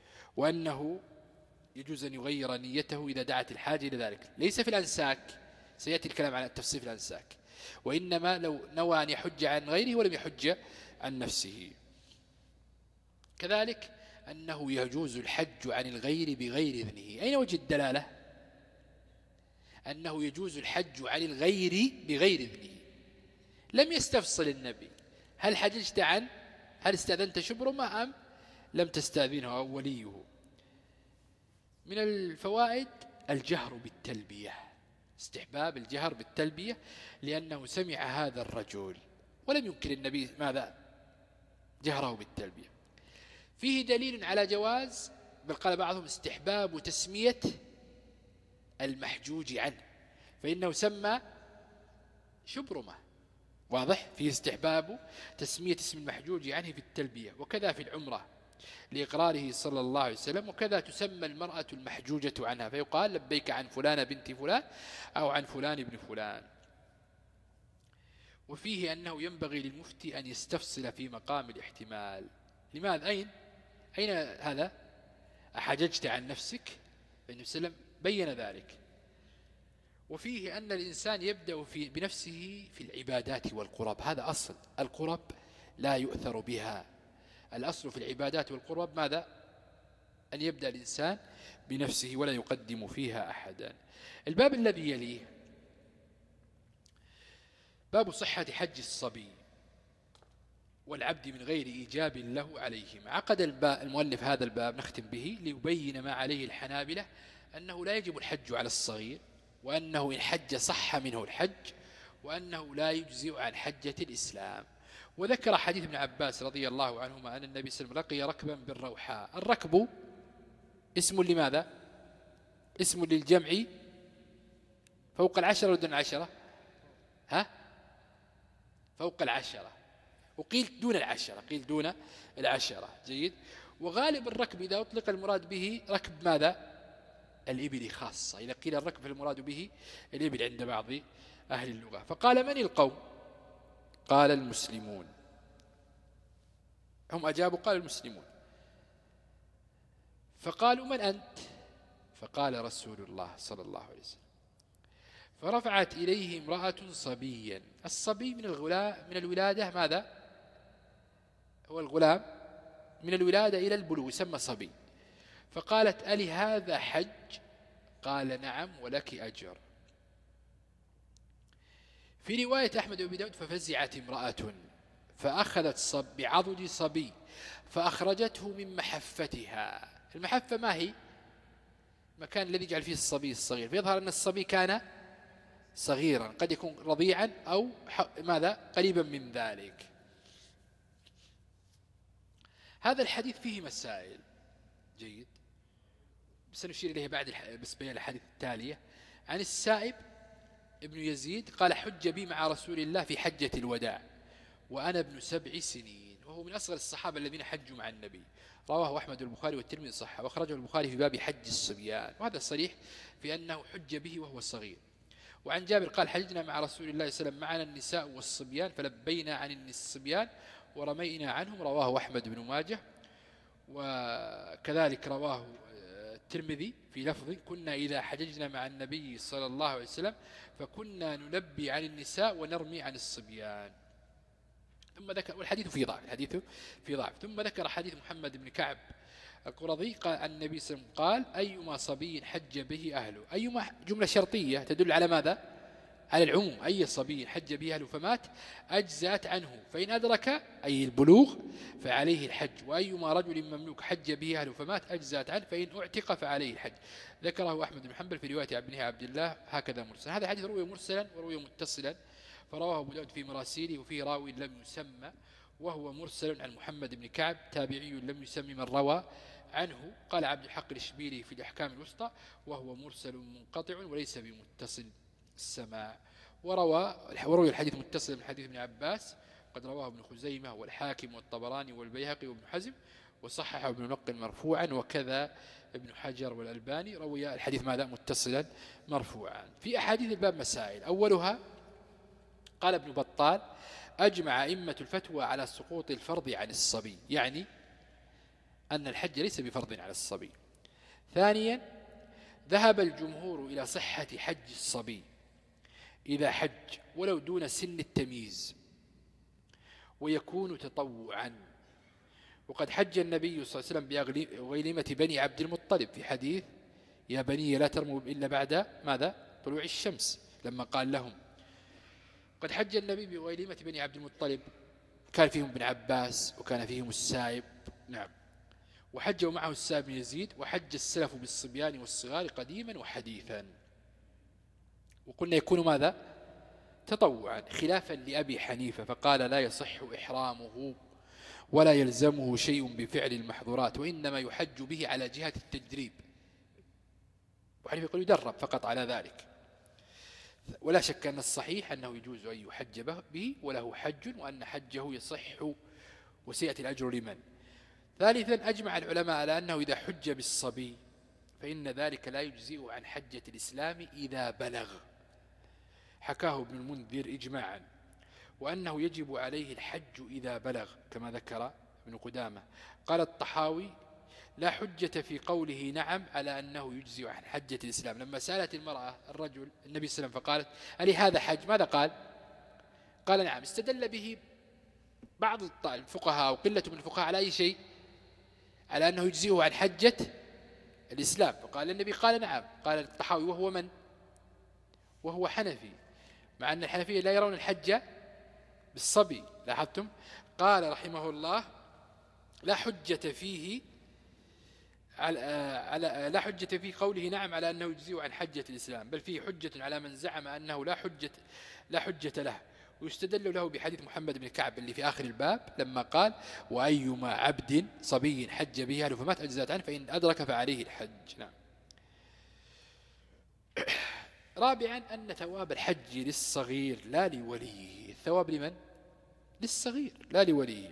وأنه يجوز أن يغير نيته إذا دعت الحاجة إلى ذلك، ليس في الأنساك سيأتي الكلام عن التفصيل في الأنساك. وإنما لو نوى أن يحج عن غيره ولم يحج عن نفسه. كذلك أنه يجوز الحج عن الغير بغير إذنه. أين وجه الدلالة؟ أنه يجوز الحج عن الغير بغير إذنه. لم يستفصل النبي هل حججت عن هل استأذنت شبرمة أم لم تستأذنه أو وليه. من الفوائد الجهر بالتلبية، استحباب الجهر بالتلبية، لأنه سمع هذا الرجل ولم ينكر النبي ماذا جهره بالتلبية. فيه دليل على جواز، بل قال بعضهم استحباب تسمية المحجوج عنه، فإنه سمى شبرمة، واضح؟ فيه استحباب تسمية اسم المحجوج عنه في التلبية. وكذا في العمرة لإقراره صلى الله عليه وسلم. وكذا تسمى المرأة المحجوجة عنها فيقال لبيك عن فلانة بنت فلان أو عن فلان ابن فلان. وفيه أنه ينبغي للمفتي أن يستفصل في مقام الاحتمال. لماذا؟ أين أين هذا؟ أحججت عن نفسك؟ النبي صلى الله عليه وسلم بين ذلك. وفيه أن الإنسان يبدأ في بنفسه في العبادات والقرب، هذا أصل القرب لا يؤثر بها. الأصل في العبادات والقرب ماذا؟ أن يبدأ الإنسان بنفسه ولا يقدم فيها أحدا. الباب الذي يليه باب صحة حج الصبي والعبد من غير إيجاب له عليهم. عقد المؤلف هذا الباب نختم به ليبين ما عليه الحنابلة، أنه لا يجب الحج على الصغير، وأنه إن حج صح منه الحج، وأنه لا يجزئ عن حجة الإسلام. وذكر حديث ابن عباس رضي الله عنهما أن النبي صلى الله عليه وسلم لقي ركبا بالروحاء. الركب اسم لماذا؟ اسم للجمع فوق العشرة ودون العشرة؟ ها؟ فوق العشرة، وقيل دون العشرة، قيل دون العشرة. جيد. وغالب الركب إذا أطلق المراد به ركب ماذا؟ الإبل خاصة. إذا قيل الركب المراد به الإبل عند بعض أهل اللغة. فقال من القوم؟ قال المسلمون. هم أجابوا قال المسلمون. فقالوا من أنت؟ فقال رسول الله صلى الله عليه وسلم. فرفعت إليه امرأة صبيا. الصبي من الغلام من الولادة ماذا؟ هو الغلام من الولادة إلى البلوغ يسمى صبي. فقالت ألي هذا حج؟ قال نعم ولك أجر. في رواية أحمد وأبي داود ففزعت امرأة فأخذت صب بعضد صبي فأخرجته من محفتها. المحفة ما هي؟ مكان الذي يجعل فيه الصبي الصغير. فيظهر أن الصبي كان صغيرا، قد يكون رضيعا أو ماذا قريبا من ذلك. هذا الحديث فيه مسائل. جيد. سنشير إليه بعد بس بيان الحديث التالية. عن السائب ابن يزيد قال حج بي مع رسول الله في حجة الوداع وأنا ابن سبع سنين، وهو من أصغر الصحابة الذين حجوا مع النبي. رواه أحمد البخاري والترمذي صحة، وأخرجه البخاري في باب حج الصبيان، وهذا صريح في أنه حج به وهو صغير. وعن جابر قال حجنا مع رسول الله صلى الله عليه وسلم معنا النساء والصبيان فلبينا عن الصبيان ورمينا عنهم. رواه أحمد بن ماجه. وكذلك رواه الترمذي في لفظ كنا إذا حججنا مع النبي صلى الله عليه وسلم فكنا نلبي عن النساء ونرمي عن الصبيان. ثم ذكر والحديث في ضعف الحديث في ضعف ثم ذكر حديث محمد بن كعب القرظي قال عن النبي صلى الله عليه وسلم قال أيما صبي حج به أهله. أيما جملة شرطية تدل على ماذا؟ على العموم. أي صبي حج به أهله فمات أجزأت عنه، فإن أدرك أي البلوغ فعليه الحج. وأيما رجل مملوك حج به أهله فمات أجزأت عنه، فإن أعتق فعليه الحج. ذكره أحمد بن حنبل في رواية ابنه عبد الله هكذا مرسل. هذا الحديث روي مرسلا وروي متصلا، فرواه أبو داود في مراسيله وفيه راوي لم يسمى وهو مرسل عن محمد بن كعب تابعي لم يسمي من روى عنه. قال عبد الحق الإشبيلي في الأحكام الوسطى وهو مرسل منقطع وليس بمتصل السماع. وروى وروي الحديث متصل من حديث ابن عباس قد رواه ابن خزيمة والحاكم والطبراني والبيهقي وابن حزم، وصححه ابن نقل مرفوعا، وكذا ابن حجر والألباني روي الحديث ماذا متصلا مرفوعا. في أحاديث الباب مسائل. أولها قال ابن بطال أجمع أئمة الفتوى على سقوط الفرض عن الصبي، يعني أن الحج ليس بفرض على الصبي. ثانيا ذهب الجمهور إلى صحة حج الصبي إذا حج ولو دون سن التمييز، ويكون تطوعا. وقد حج النبي صلى الله عليه وسلم بغيلمة بني عبد المطلب في حديث يا بني لا ترموا إلا بعد ماذا؟ طلوع الشمس، لما قال لهم. قد حج النبي بغيلمة بني عبد المطلب، كان فيهم ابن عباس وكان فيهم السائب، نعم، وحجوا معه السائب بن يزيد، وحج السلف بالصبيان والصغار قديما وحديثا. وقلنا يكون ماذا؟ تطوعا، خلافا لأبي حنيفة فقال لا يصح إحرامه ولا يلزمه شيء بفعل المحظورات، وإنما يحج به على جهة التجريب. وحنيفة يقول يدرب فقط على ذلك. ولا شك أن الصحيح أنه يجوز أن يحج به وله حج، وأن حجه يصح وسيأتي الأجر لمن. ثالثا أجمع العلماء على أنه إذا حج بالصبي فإن ذلك لا يجزئه عن حجة الإسلام إذا بلغ، حكاه ابن المنذر إجماعا، وأنه يجب عليه الحج إذا بلغ كما ذكر ابن قدامة. قال الطحاوي لا حجة في قوله نعم على أنه يجزئ عن حجة الإسلام. لما سألت المرأة الرجل النبي صلى الله عليه وسلم فقالت ألي هذا حج؟ ماذا قال؟ قال نعم. استدل به بعض الفقهاء وقلة من الفقهاء على أي شيء؟ على أنه يجزئه عن حجة الإسلام، فقال النبي قال نعم. قال الطحاوي وهو من؟ وهو حنفي، مع أن الحنفية لا يرون الحج بالصبي، لاحظتم؟ قال رحمه الله لا حجة فيه على, على لا حجة في قوله نعم على أنه يجزئ عن حجة الإسلام، بل فيه حجة على من زعم أنه لا حجة لا حجة له. ويستدل له بحديث محمد بن كعب اللي في آخر الباب لما قال وأيما عبد صبي حج به أهله فمات أجزأت عنه فإن أدرك فعليه الحج. نعم. رابعا أن ثواب الحج للصغير لا لوليه. الثواب لمن؟ للصغير لا لوليه،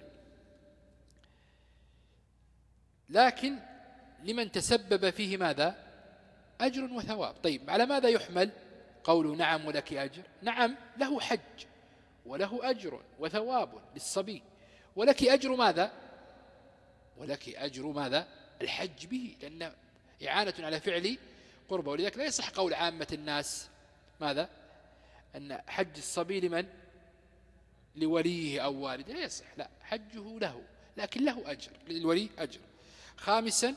لكن لمن تسبب فيه ماذا؟ أجر وثواب. طيب على ماذا يحمل قوله نعم ولك أجر؟ نعم له حج وله أجر وثواب للصبي، ولك أجر ماذا؟ ولك أجر ماذا؟ الحج به، لأن إعانة على فعل قربة. ولذلك لا يصح قول عامة الناس ماذا؟ أن حج الصبي لمن؟ لوليه أو والده، لا يصح، لا، حجه له لكن له أجر، للولي أجر. خامسا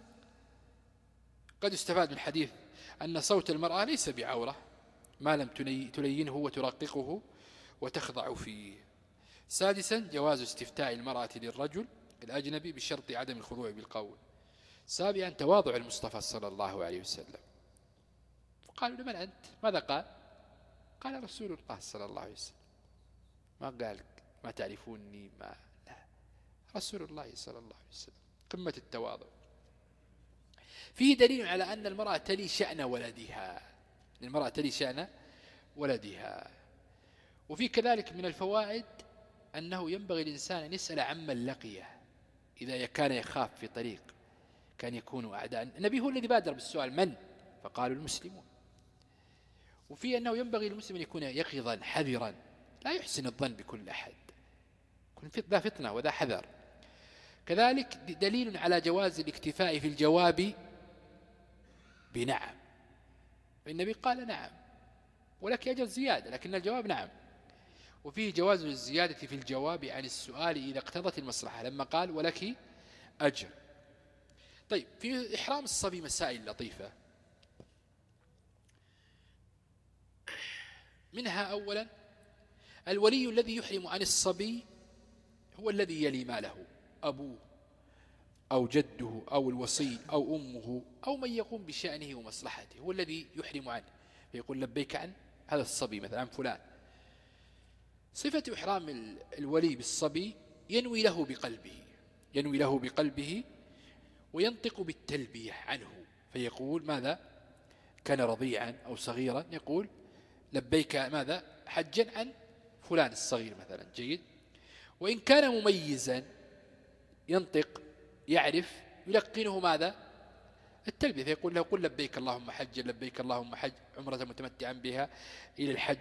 قد يستفاد من الحديث أن صوت المرأة ليس بعورة ما لم تلينه وترققه وتخضع فيه. سادسا جواز استفتاء المرأة للرجل الأجنبي بشرط عدم الخضوع بالقول. سابعا تواضع المصطفى صلى الله عليه وسلم. قالوا لمن أنت؟ ماذا قال؟ قال رسول الله صلى الله عليه وسلم. ما قال ما تعرفوني، ما لا، رسول الله صلى الله عليه وسلم، قمة التواضع. فيه دليل على أن المرأة تلي شأن ولدها، المرأة تلي شأن ولدها. وفي كذلك من الفوائد أنه ينبغي الإنسان أن يسأل عمن لقيه إذا كان يخاف في طريق، كان يكون أعداء. النبي هو الذي بادر بالسؤال من؟ فقالوا المسلمون. وفي أنه ينبغي للمسلم أن يكون يقظا حذرا، لا يحسن الظن بكل أحد، كن ذا فتنة وذا حذر. كذلك دليل على جواز الاكتفاء في الجواب بنعم، فالنبي قال نعم ولك أجر زيادة، لكن الجواب نعم. وفيه جواز الزيادة في الجواب عن السؤال إذا اقتضت المصلحة، لما قال ولك أجر. طيب في إحرام الصبي مسائل لطيفة، منها أولا الولي الذي يحرم عن الصبي هو الذي يلي ماله، أبوه أو جده أو الوصي أو أمه أو من يقوم بشأنه ومصلحته، هو الذي يحرم عنه، فيقول لبيك عن هذا الصبي مثلا عن فلان. صفة إحرام الولي بالصبي ينوي له بقلبه، ينوي له بقلبه وينطق بالتلبية عنه، فيقول ماذا؟ كان رضيعا أو صغيرا يقول لبيك ماذا؟ حجا عن فلان الصغير مثلا، جيد. وإن كان مميزا ينطق يعرف يلقنه ماذا؟ التلبية، فيقول له قل لبيك اللهم حجا، لبيك اللهم حج عمرة متمتعا بها إلى الحج.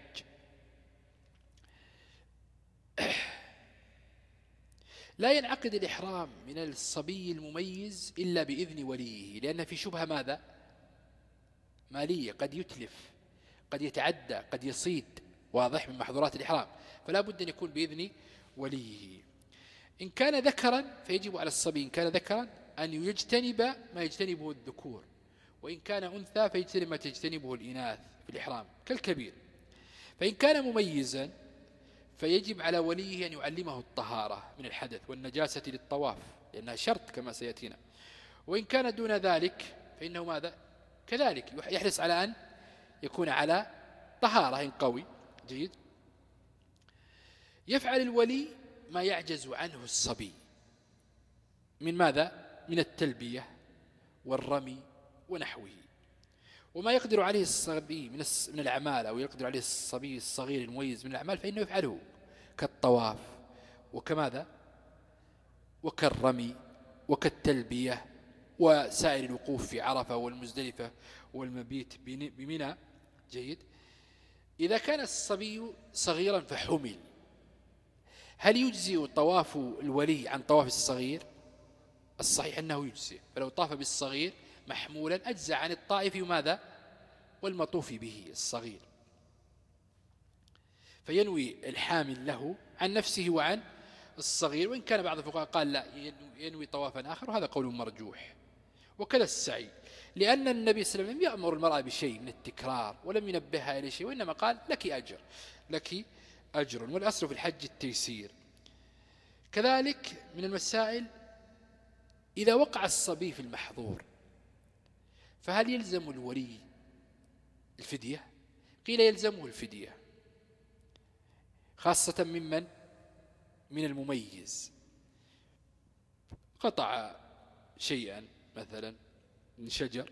لا ينعقد الإحرام من الصبي المميز إلا بإذن وليه، لأن في شبهة ماذا؟ مالية، قد يتلف، قد يتعدى قد يصيد واضح من محظورات الإحرام، فلا بد أن يكون بإذن وليه. إن كان ذكرا فيجب على الصبي إن كان ذكرا أن يجتنب ما يجتنبه الذكور، وإن كان أنثى فيجتنب ما تجتنبه الإناث في الإحرام كالكبير. فإن كان مميزا فيجب على وليه أن يعلمه الطهارة من الحدث والنجاسة للطواف لأنها شرط كما سيأتينا. وإن كان دون ذلك فإنه ماذا كذلك يحرص على أن يكون على طهارة إن قوي. جيد. يفعل الولي ما يعجز عنه الصبي من ماذا من التلبية والرمي ونحوه، وما يقدر عليه الصبي من من الأعمال أو يقدر عليه الصبي الصغير المميز من الأعمال فإنه يفعله كالطواف وكماذا وكالرمي وكالتلبية وسائر الوقوف في عرفة والمزدلفة والمبيت بمنى. جيد. إذا كان الصبي صغيرا فحمل، هل يجزئ طواف الولي عن طواف الصغير؟ الصحيح أنه يجزئ، فلو طاف بالصغير محمولا أجزى عن الطائف وماذا والمطوف به الصغير، فينوي الحامل له عن نفسه وعن الصغير. وإن كان بعض الفقهاء قال لا ينوي طوافا آخر، وهذا قول مرجوح. وكذا السعي، لأن النبي صلى الله عليه وسلم لم يأمر المرأة بشيء من التكرار ولم ينبهها إلى شيء، وإنما قال لك أجر لك أجر، والأصل في الحج التيسير. كذلك من المسائل إذا وقع الصبي في المحظور فهل يلزم الولي الفدية؟ قيل يلزمه الفدية، خاصة ممن من المميز قطع شيئا مثلا من شجر،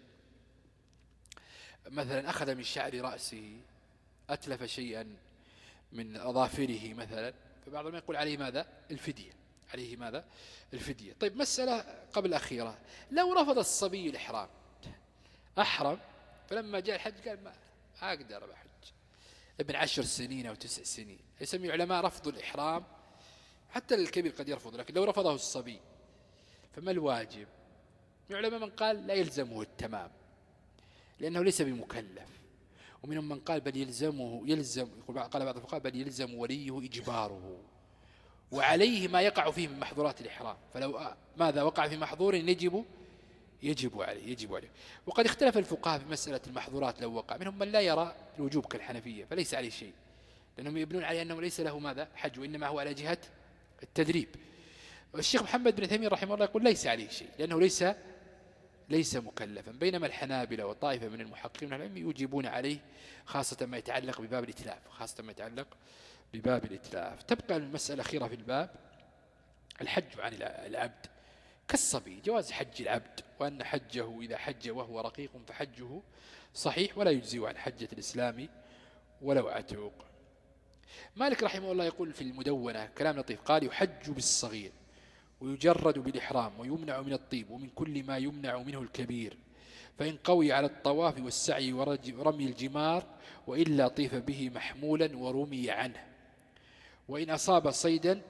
مثلا أخذ من شعر رأسه، أتلف شيئا من أظافره مثلا، فبعضهم يقول عليه ماذا الفدية، عليه ماذا الفدية. طيب مسألة قبل الأخيرة، لو رفض الصبي الإحرام أحرم فلما جاء الحج قال ما أقدر بحج، ابن عشر سنين أو تسع سنين، يسمي العلماء رفض الإحرام، حتى الكبير قد يرفض، لكن لو رفضه الصبي فما الواجب؟ العلماء من قال لا يلزمه التمام لأنه ليس بمكلف، ومنهم من قال بل يلزمه يلزم قال بعض الفقهاء بل يلزم وليه إجباره، وعليه ما يقع فيه من محظورات الإحرام، فلو ماذا وقع في محظور يجب يجب عليه يجب عليه. وقد اختلف الفقهاء في مسألة المحظورات لو وقع، منهم من لا يرى الوجوب كالحنفية فليس عليه شيء، لأنهم يبنون عليه أنه ليس له ماذا حج، وإنما هو على جهة التدريب. والشيخ محمد بن تيمية رحمه الله يقول ليس عليه شيء لأنه ليس ليس مكلفا، بينما الحنابلة وطائفة من المحققين من العلم يوجبون عليه، خاصة ما يتعلق بباب الإتلاف خاصة ما يتعلق بباب الإتلاف. تبقى المسألة الأخيرة في الباب الحج عن العبد كالصبي، جواز حج العبد، وأن حجه إذا حج وهو رقيق فحجه صحيح ولا يجزي عن حجة الإسلام ولو عتوق. مالك رحمه الله يقول في المدونة كلام لطيف، قال يحج بالصغير ويجرد بالإحرام ويمنع من الطيب ومن كل ما يمنع منه الكبير، فإن قوي على الطواف والسعي ورمي الجمار وإلا طيف به محمولا ورمي عنه، وإن أصاب صيدا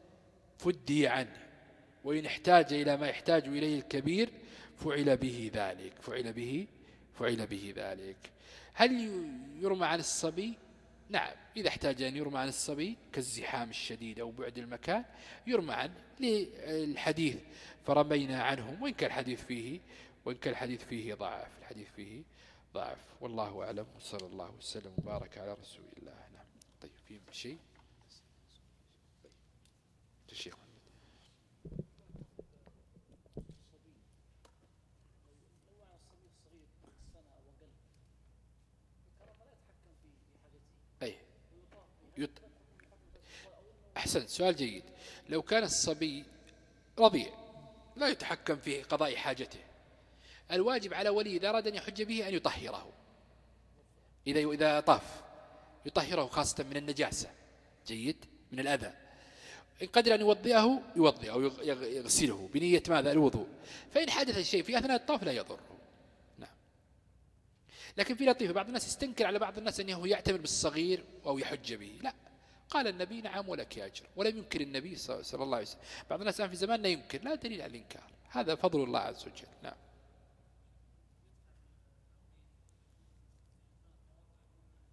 فدي عنه، وإن احتاج إلى ما يحتاج إليه الكبير فعل به ذلك فعل به فعل به ذلك. هل يرمى عن الصبي؟ نعم، إذا احتاج أن يرمى عن الصبي كالزحام الشديد أو بعد المكان يرمى عنه للحديث فرمينا عنهم، وإن كان الحديث فيه وإن كان الحديث فيه ضعف الحديث فيه ضعف والله أعلم، وصلى الله وسلم وبارك على رسول الله. نعم. طيب في شيء الشيخ أي يط... أحسن، سؤال جيد. لو كان الصبي رضيع لا يتحكم في قضاء حاجته، الواجب على ولي إذا أراد أن يحج به أن يطهره، إذا إذا طاف يطهره خاصة من النجاسة، جيد، من الأذى. إن قدر أن يوضئه يوضئ أو يغسله بنية ماذا الوضوء، فإن حدث الشيء في أثناء الطواف لا يضره. نعم. لكن في لطيفة، بعض الناس يستنكر على بعض الناس أنه يعتمر بالصغير أو يحج به، لا، قال النبي نعم ولك أجر، ولم ينكر النبي صلى الله عليه وسلم. بعض الناس في زماننا ينكر، لا دليل على الإنكار، هذا فضل الله عز وجل. نعم.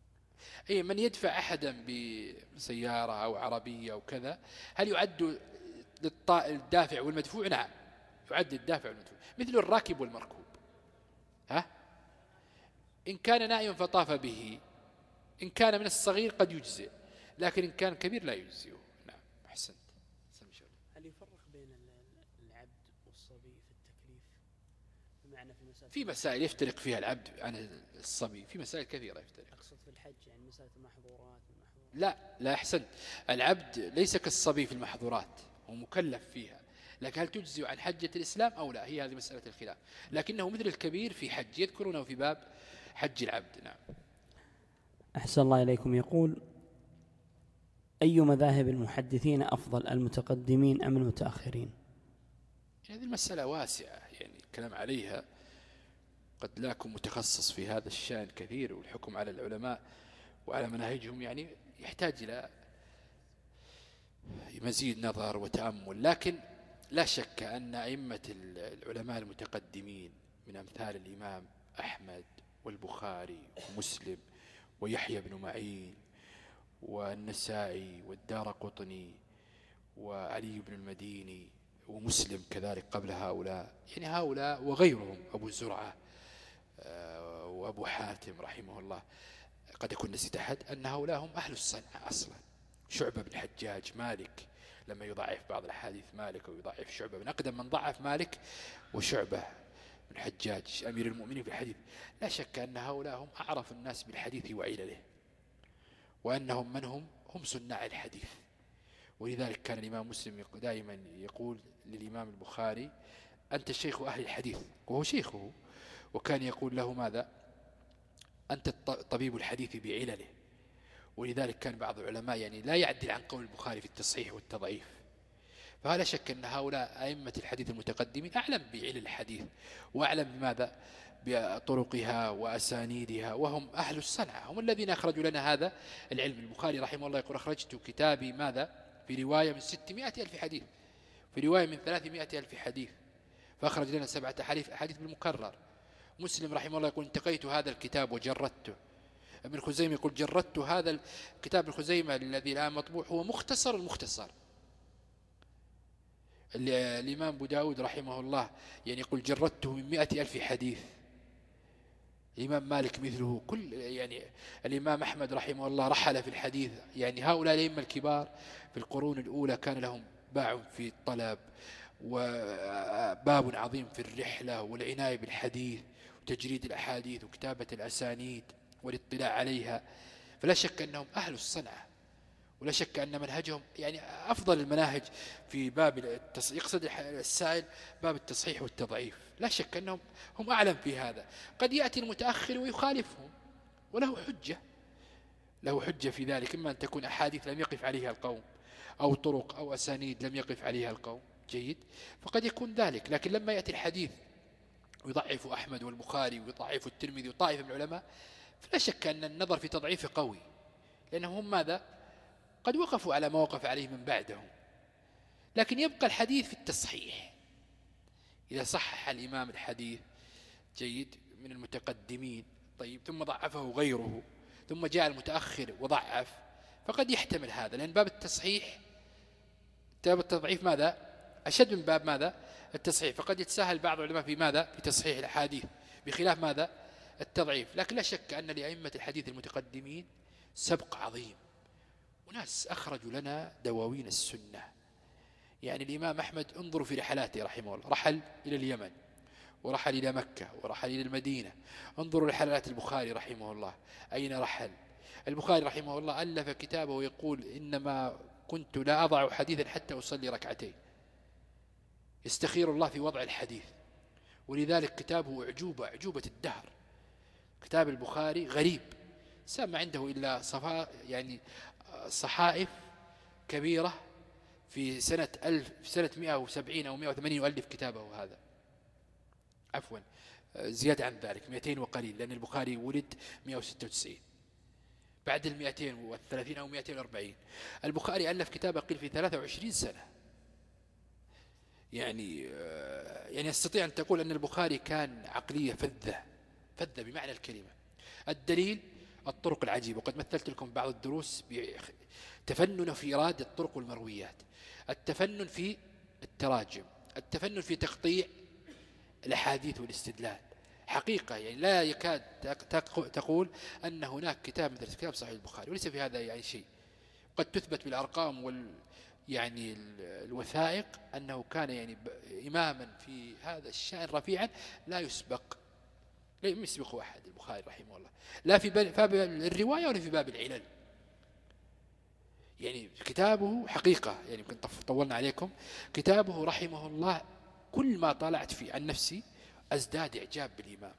أي من يدفع أحدا بسيارة أو عربية أو كذا، هل يعد للدافع والمدفوع؟ نعم يعد الدافع والمدفوع، مثل الراكب والمركوب. ها؟ إن كان نائما فطاف به، إن كان من الصغير قد يجزئ، لكن إن كان كبير لا يجزئه. نعم أحسنت. هل يفرق بين العبد والصبي في التكليف؟ بمعنى في مسائل في مسائل يفترق فيها العبد عن الصبي، في مسائل كثيرة يفترق. أقصد في الحج يعني مسألة المحظورات والمحظورات. لا لا أحسنت، العبد ليس كالصبي في المحظورات، هو مكلف فيها، لكن هل تجزي عن حجة الإسلام أو لا، هي هذه مسألة الخلاف، لكنه مثل الكبير في حج يذكرونه في باب حج العبد. نعم. أحسن الله إليكم. يقول: أي مذاهب المحدثين أفضل، المتقدمين أم المتأخرين؟ هذه المسألة واسعة، يعني الكلام عليها قد لا أكون متخصص في هذا الشأن كثير، والحكم على العلماء وعلى مناهجهم يعني يحتاج إلى مزيد نظر وتأمل، لكن لا شك أن أئمة العلماء المتقدمين من أمثال الإمام أحمد والبخاري ومسلم ويحيى بن معين والنسائي والدارقطني وعلي بن المديني ومسلم كذلك قبل هؤلاء، يعني هؤلاء وغيرهم، أبو زرعة وأبو حاتم رحمه الله، قد يكون نسيت أحد، أن هؤلاء هم أهل الصنعة أصلا. شعبة بن حجاج، مالك لما يضعف بعض الحديث مالك ويضعف شعبة، من أقدم من ضعف مالك وشعبة بن حجاج أمير المؤمنين في الحديث. لا شك أن هؤلاء هم أعرف الناس بالحديث وعلله، وأنهم من هم هم صناع الحديث. ولذلك كان الإمام مسلم دائما يقول للإمام البخاري: أنت شيخ أهل الحديث، وهو شيخه، وكان يقول له ماذا؟ أنت طبيب الحديث بعلله. ولذلك كان بعض العلماء يعني لا يعدل عن قول البخاري في التصحيح والتضعيف. فلا شك أن هؤلاء أئمة الحديث المتقدمين أعلم بعلل الحديث، وأعلم بماذا؟ بطرقها وأسانيدها، وهم أهل الصنعة، هم الذين أخرجوا لنا هذا العلم. البخاري رحمه الله يقول: أخرجت كتابي ماذا؟ في رواية من ستمائة ألف حديث، في رواية من ثلاثمائة ألف حديث، فأخرج لنا سبعة أحاديث بالمكرر. مسلم رحمه الله يقول: انتقيت هذا الكتاب وجردته. ابن خزيمة يقول: جردت هذا الكتاب الخزيمة الذي الآن مطبوع هو مختصر المختصر. الإمام أبو داود رحمه الله يعني يقول: جردته من مئة ألف حديث. الإمام مالك مثله، كل يعني الإمام أحمد رحمه الله رحل في الحديث. يعني هؤلاء الأئمة الكبار في القرون الأولى كان لهم باع في الطلب وباب عظيم في الرحلة والعناية بالحديث وتجريد الأحاديث وكتابة الأسانيد والاطلاع عليها. فلا شك أنهم أهل الصنعة، ولا شك أن منهجهم يعني أفضل المناهج في باب التصحيح، يقصد السائل باب التصحيح والتضعيف. لا شك أنهم هم أعلم في هذا. قد يأتي المتأخر ويخالفهم وله حجة، له حجة في ذلك، إما أن تكون أحاديث لم يقف عليها القوم، أو طرق أو أسانيد لم يقف عليها القوم، جيد، فقد يكون ذلك. لكن لما يأتي الحديث ويضعف أحمد والبخاري ويضعف الترمذي وطائفة من العلماء، فلا شك أن النظر في تضعيفه قوي، لأنهم هم ماذا؟ قد وقفوا على ما وقف عليه من بعدهم. لكن يبقى الحديث في التصحيح، إذا صحح الإمام الحديث جيد من المتقدمين، طيب، ثم ضعفه غيره، ثم جاء المتأخر وضعف، فقد يحتمل هذا، لأن باب التصحيح باب التضعيف ماذا؟ أشد من باب ماذا؟ التصحيح. فقد يتساهل بعض العلماء في ماذا؟ في تصحيح الأحاديث، بخلاف ماذا؟ التضعيف. لكن لا شك أن لأئمة الحديث المتقدمين سبق عظيم، وناس أخرجوا لنا دواوين السنة. يعني الإمام أحمد انظروا في رحلاته رحمه الله، رحل إلى اليمن، ورحل إلى مكة، ورحل إلى المدينة. انظروا رحلات البخاري رحمه الله، أين رحل؟ البخاري رحمه الله ألف كتابه ويقول: إنما كنت لا أضع حديثا حتى أصلي ركعتين، يستخير الله في وضع الحديث. ولذلك كتابه أعجوبة، أعجوبة الدهر. كتاب البخاري غريب، سمع عنده إلا صفا يعني صحائف كبيرة في سنة ألف في سنة مئة وسبعين أو مئة وثمانين يؤلف كتابه هذا، عفوا زيادة عن ذلك مئتين وقليل، لأن البخاري ولد مئة وستة وتسعين، بعد المئتين والثلاثين أو مئتين وأربعين. البخاري ألف كتابه قيل في ثلاثة وعشرين سنة. يعني يعني يستطيع أن تقول أن البخاري كان عقلية فذة، فذة بمعنى الكلمة. الدليل الطرق العجيبة. وقد مثلت لكم بعض الدروس بتفنن في إيراد الطرق والمرويات، التفنن في التراجم، التفنن في تقطيع الأحاديث والاستدلال. حقيقة يعني لا يكاد تقول أن هناك كتاب مثل كتاب صحيح البخاري، وليس في هذا يعني شيء. قد تثبت بالأرقام وال يعني الوثائق أنه كان يعني إماما في هذا الشأن رفيعا لا يسبق، لا يسبقه أحد البخاري رحمه الله، لا في باب الرواية ولا في باب العلل. يعني كتابه حقيقة يعني يمكن طولنا عليكم، كتابه رحمه الله كل ما طالعت فيه عن نفسي أزداد إعجاب بالإمام.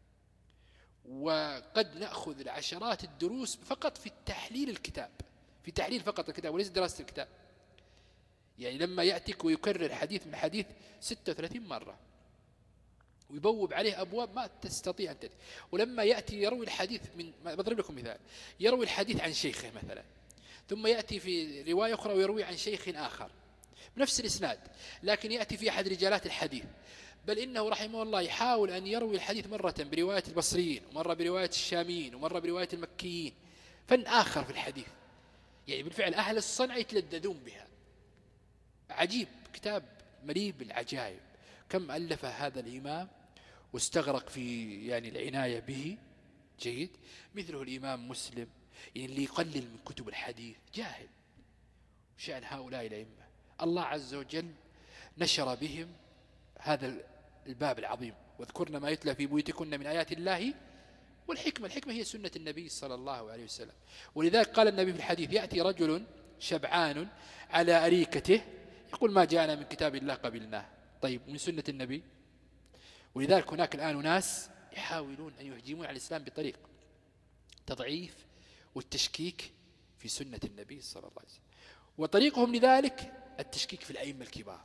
وقد نأخذ العشرات الدروس فقط في التحليل الكتاب، في تحليل فقط الكتاب وليس دراسة الكتاب. يعني لما يأتيك ويكرر حديث من حديث ستة وثلاثين مرة ويبوب عليه أبواب ما تستطيع أن تأتي، ولما يأتي يروي الحديث من، بضرب لكم مثال، يروي الحديث عن شيخه مثلا، ثم يأتي في رواية أخرى ويروي عن شيخ آخر بنفس الإسناد، لكن يأتي في أحد رجالات الحديث، بل إنه رحمه الله يحاول أن يروي الحديث مرة برواية البصريين، ومرة برواية الشاميين، ومرة برواية المكيين، فن آخر في الحديث. يعني بالفعل أهل الصنعة يتلذذون بها. عجيب، كتاب مليء بالعجائب. كم ألف هذا الإمام واستغرق في يعني العناية به. جيد. مثله الإمام مسلم، يعني اللي يقلل من كتب الحديث جاهل. شأن هؤلاء الأئمة الله عز وجل نشر بهم هذا الباب العظيم. واذكرن ما يتلى في بيوتكن من آيات الله والحكمة. الحكمة هي سنة النبي صلى الله عليه وسلم. ولذلك قال النبي في الحديث: يأتي رجل شبعان على أريكته يقول: ما جاءنا من كتاب الله قبلناه. طيب، من سنة النبي. ولذلك هناك الآن ناس يحاولون أن يهجمون على الإسلام بطريق تضعيف والتشكيك في سنة النبي صلى الله عليه وسلم. وطريقهم لذلك التشكيك في الأئمة الكبار.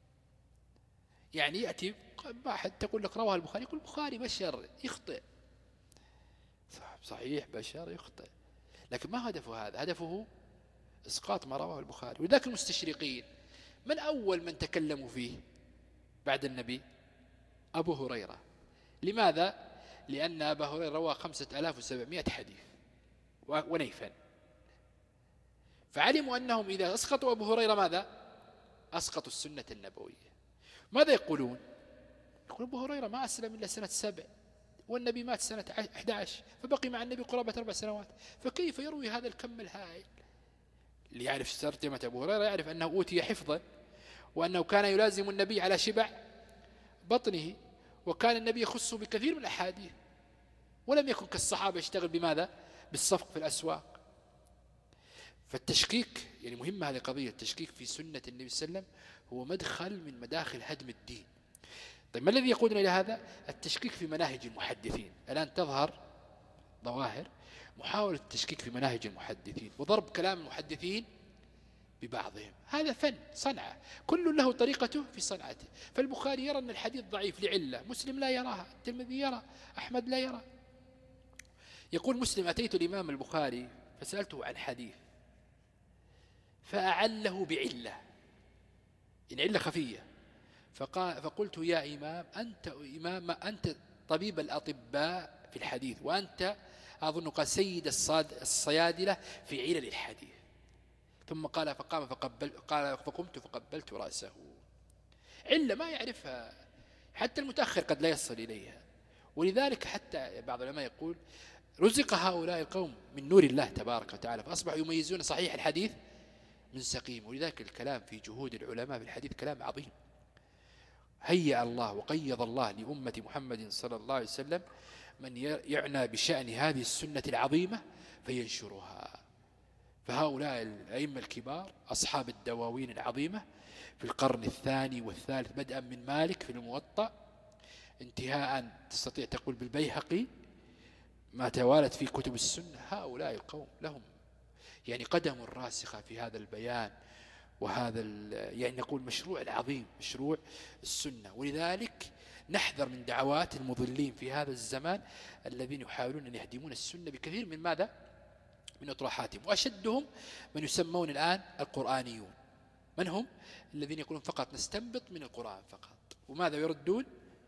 يعني يأتي واحد تقول لك رواه البخاري، يقول البخاري بشر يخطئ. صحيح بشر يخطئ، لكن ما هدفه هذا؟ هدفه إسقاط ما رواه البخاري. ولذلك المستشرقين من أول من تكلموا فيه بعد النبي؟ أبو هريرة. لماذا؟ لأن أبا هريرة روى خمسة آلاف وسبعمائة حديث ونيفا، فعلموا أنهم إذا أسقطوا أبو هريرة ماذا؟ أسقطوا السنة النبوية. ماذا يقولون؟ يقول أبو هريرة ما أسلم إلا سنة سبع، والنبي مات سنة أحد عشر، فبقي مع النبي قرابة أربع سنوات، فكيف يروي هذا الكم الهائل؟ اللي يعرف ترجمة أبو هريرة يعرف أنه أوتي حفظا، وأنه كان يلازم النبي على شبع بطنه، وكان النبي يخصه بكثير من الأحاديث، ولم يكن كالصحابة يشتغل بماذا؟ بالصفق في الأسواق. فالتشكيك يعني مهمة هذه قضية. التشكيك في سنة النبي صلى الله عليه وسلم هو مدخل من مداخل هدم الدين. طيب، ما الذي يقودنا إلى هذا؟ التشكيك في مناهج المحدثين. الآن تظهر ظواهر محاولة التشكيك في مناهج المحدثين وضرب كلام المحدثين ببعضهم. هذا فن صنعة، كل له طريقته في صنعته. فالبخاري يرى أن الحديث ضعيف لعلة، مسلم لا يراها، الترمذي يرى، أحمد لا يرى. يقول مسلم: أتيت الإمام البخاري فسألته عن حديث فأعله بعلة، إن علة خفية، فقال فقلت: يا إمام أنت إمام أنت طبيب الأطباء في الحديث، وأنت أظن قال سيد الصيادلة في علل الحديث. ثم قال فقام فقبل قال فقمت فقبلت رأسه. علة ما يعرفها حتى المتأخر، قد لا يصل إليها. ولذلك حتى بعض العلماء يقول: رزق هؤلاء القوم من نور الله تبارك وتعالى، فأصبحوا يميزون صحيح الحديث من سقيم. ولذلك الكلام في جهود العلماء في الحديث كلام عظيم. هيأ الله وقيض الله لأمة محمد صلى الله عليه وسلم من يعنى بشأن هذه السنة العظيمة فينشرها. فهؤلاء الأئمة الكبار أصحاب الدواوين العظيمة في القرن الثاني والثالث، بدءا من مالك في الموطأ انتهاء تستطيع تقول بالبيهقي، ما توالت في كتب السنة، هؤلاء القوم لهم يعني قدم راسخة في هذا البيان وهذا يعني نقول مشروع العظيم، مشروع السنة. ولذلك نحذر من دعوات المضلين في هذا الزمان الذين يحاولون أن يهدمون السنة بكثير من ماذا؟ من أطروحاتهم. وأشدهم من يسمون الآن القرآنيون. من هم؟ الذين يقولون فقط نستنبط من القرآن فقط. وماذا يردون؟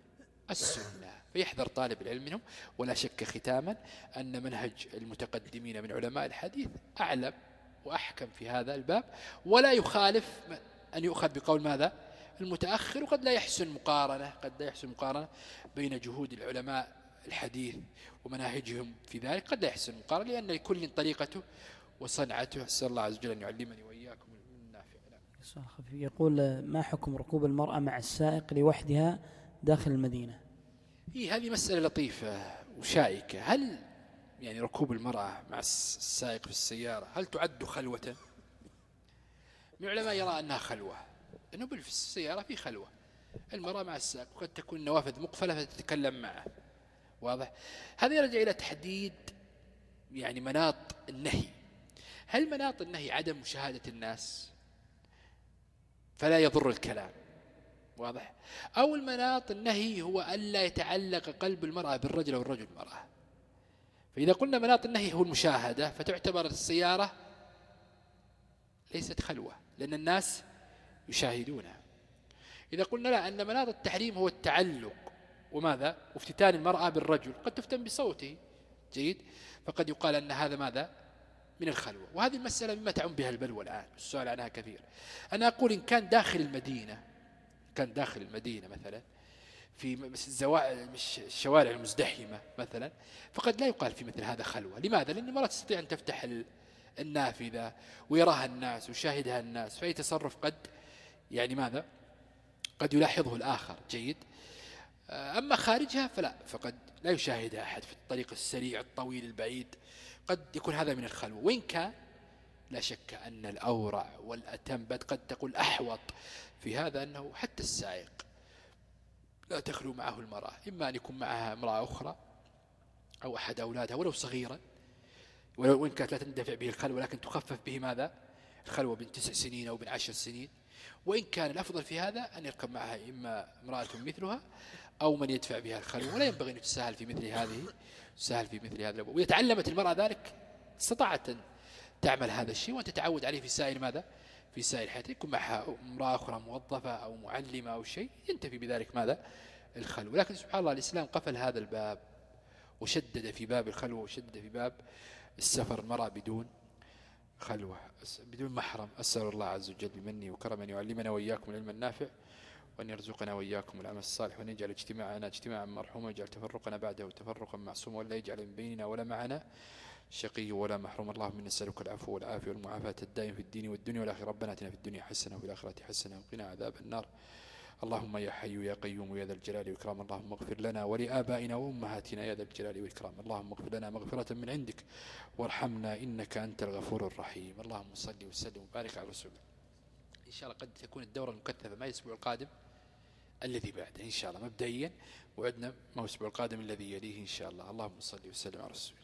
السنة، فيحذر طالب العلم منهم. ولا شك ختاما أن منهج المتقدمين من علماء الحديث أعلم وأحكم في هذا الباب، ولا يخالف أن يؤخذ بقول ماذا المتأخر. وقد لا يحسن مقارنة قد لا يحسن مقارنة بين جهود العلماء الحديث ومناهجهم في ذلك، قد لا يحسن مقارنة، لأن لكل طريقته وصنعته. أسأل الله عز وجل أن يعلمني وإياكم النافع. يقول: ما حكم ركوب المرأة مع السائق لوحدها داخل المدينة؟ إيه، هذه مسألة لطيفة وشائكة. هل يعني ركوب المرأة مع السائق في السيارة هل تعد خلوة؟ من العلماء يرى أنها خلوة، أنه في السيارة في خلوة المرأة مع السائق، وقد تكون النوافذ مقفلة فتتكلم معه. واضح؟ هذا يرجع إلى تحديد يعني مناط النهي. هل مناط النهي عدم مشاهدة الناس فلا يضر الكلام؟ واضح؟ أو المناط النهي هو ألا يتعلق قلب المرأة بالرجل أو الرجل بالمرأة. فإذا قلنا مناط النهي هو المشاهدة فتعتبر السيارة ليست خلوة لأن الناس يشاهدونها. إذا قلنا لا، أن مناط التحريم هو التعلق وماذا وافتتان المرأة بالرجل، قد تفتن بصوته، جيد، فقد يقال أن هذا ماذا من الخلوة. وهذه المسألة مما تعم بها البلوى الآن، السؤال عنها كثير. أنا أقول إن كان داخل المدينة كان داخل المدينة مثلا في الشوارع المزدحمة مثلا، فقد لا يقال في مثل هذا خلوة. لماذا؟ لأن المرأة تستطيع أن تفتح النافذة ويراها الناس ويشاهدها الناس، فأي تصرف قد يعني ماذا قد يلاحظه الآخر، جيد. أما خارجها فلا، فقد لا يشاهدها أحد في الطريق السريع الطويل البعيد، قد يكون هذا من الخلوة. وإن كان لا شك أن الأورع والأتم بل قد تقول أحوط في هذا أنه حتى السائق لا تخلو معه المرأة، إما أن يكون معها امرأة أخرى أو أحد أولادها ولو صغيرا، ولو إن كانت لا تندفع به الخلوة لكن تخفف به ماذا الخلوة بين تسع سنين أو بين عشر سنين. وإن كان الأفضل في هذا أن يركب معها إما امرأة مثلها أو من يدفع بها الخلوة. ولا ينبغي أن تسهل في مثل هذه تسهل في مثل هذا الأبواب. وإذا تعلمت المرأة ذلك استطاعت أن تعمل هذا الشيء وأن تتعود عليه في سائر ماذا في سائر حياتها. يكون معها امرأة أخرى موظفة أو معلمة أو شيء ينتفي بذلك ماذا الخلوة. لكن سبحان الله الإسلام قفل هذا الباب وشدد في باب الخلوة وشدد في باب السفر المرأة بدون خلوة بدون محرم. أسأل الله عز وجل بمنه وكرمه أن يعلمنا وإياكم العلم النافع، وأن يرزقنا وإياكم العمل الصالح، وأن يجعل اجتماعنا اجتماعا مرحوما، ويجعل تفرقنا بعده تفرقا معصوما، ولا يجعل من بيننا ولا معنا شقي ولا محروم. اللهم نسألك العفو والعافية والمعافاة الدائم في الدين والدنيا والآخرة. ربنا آتنا في الدنيا حسنة وفي الآخرة حسنة وقنا عذاب النار. اللهم يا حي يا قيوم يا ذا الجلال والإكرام، اللهم اغفر لنا ولآبائنا وأمهاتنا يا ذا الجلال والإكرام. اللهم اغفر لنا مغفرة من عندك وارحمنا إنك أنت الغفور الرحيم. اللهم صل وسلم وبارك على رسول الله. إن شاء الله قد تكون الدورة المكثفة ما الأسبوع القادم الذي بعده إن شاء الله مبدئيا، وعدنا ما الأسبوع القادم الذي يليه إن شاء الله. اللهم صل وسلم على رسول الله.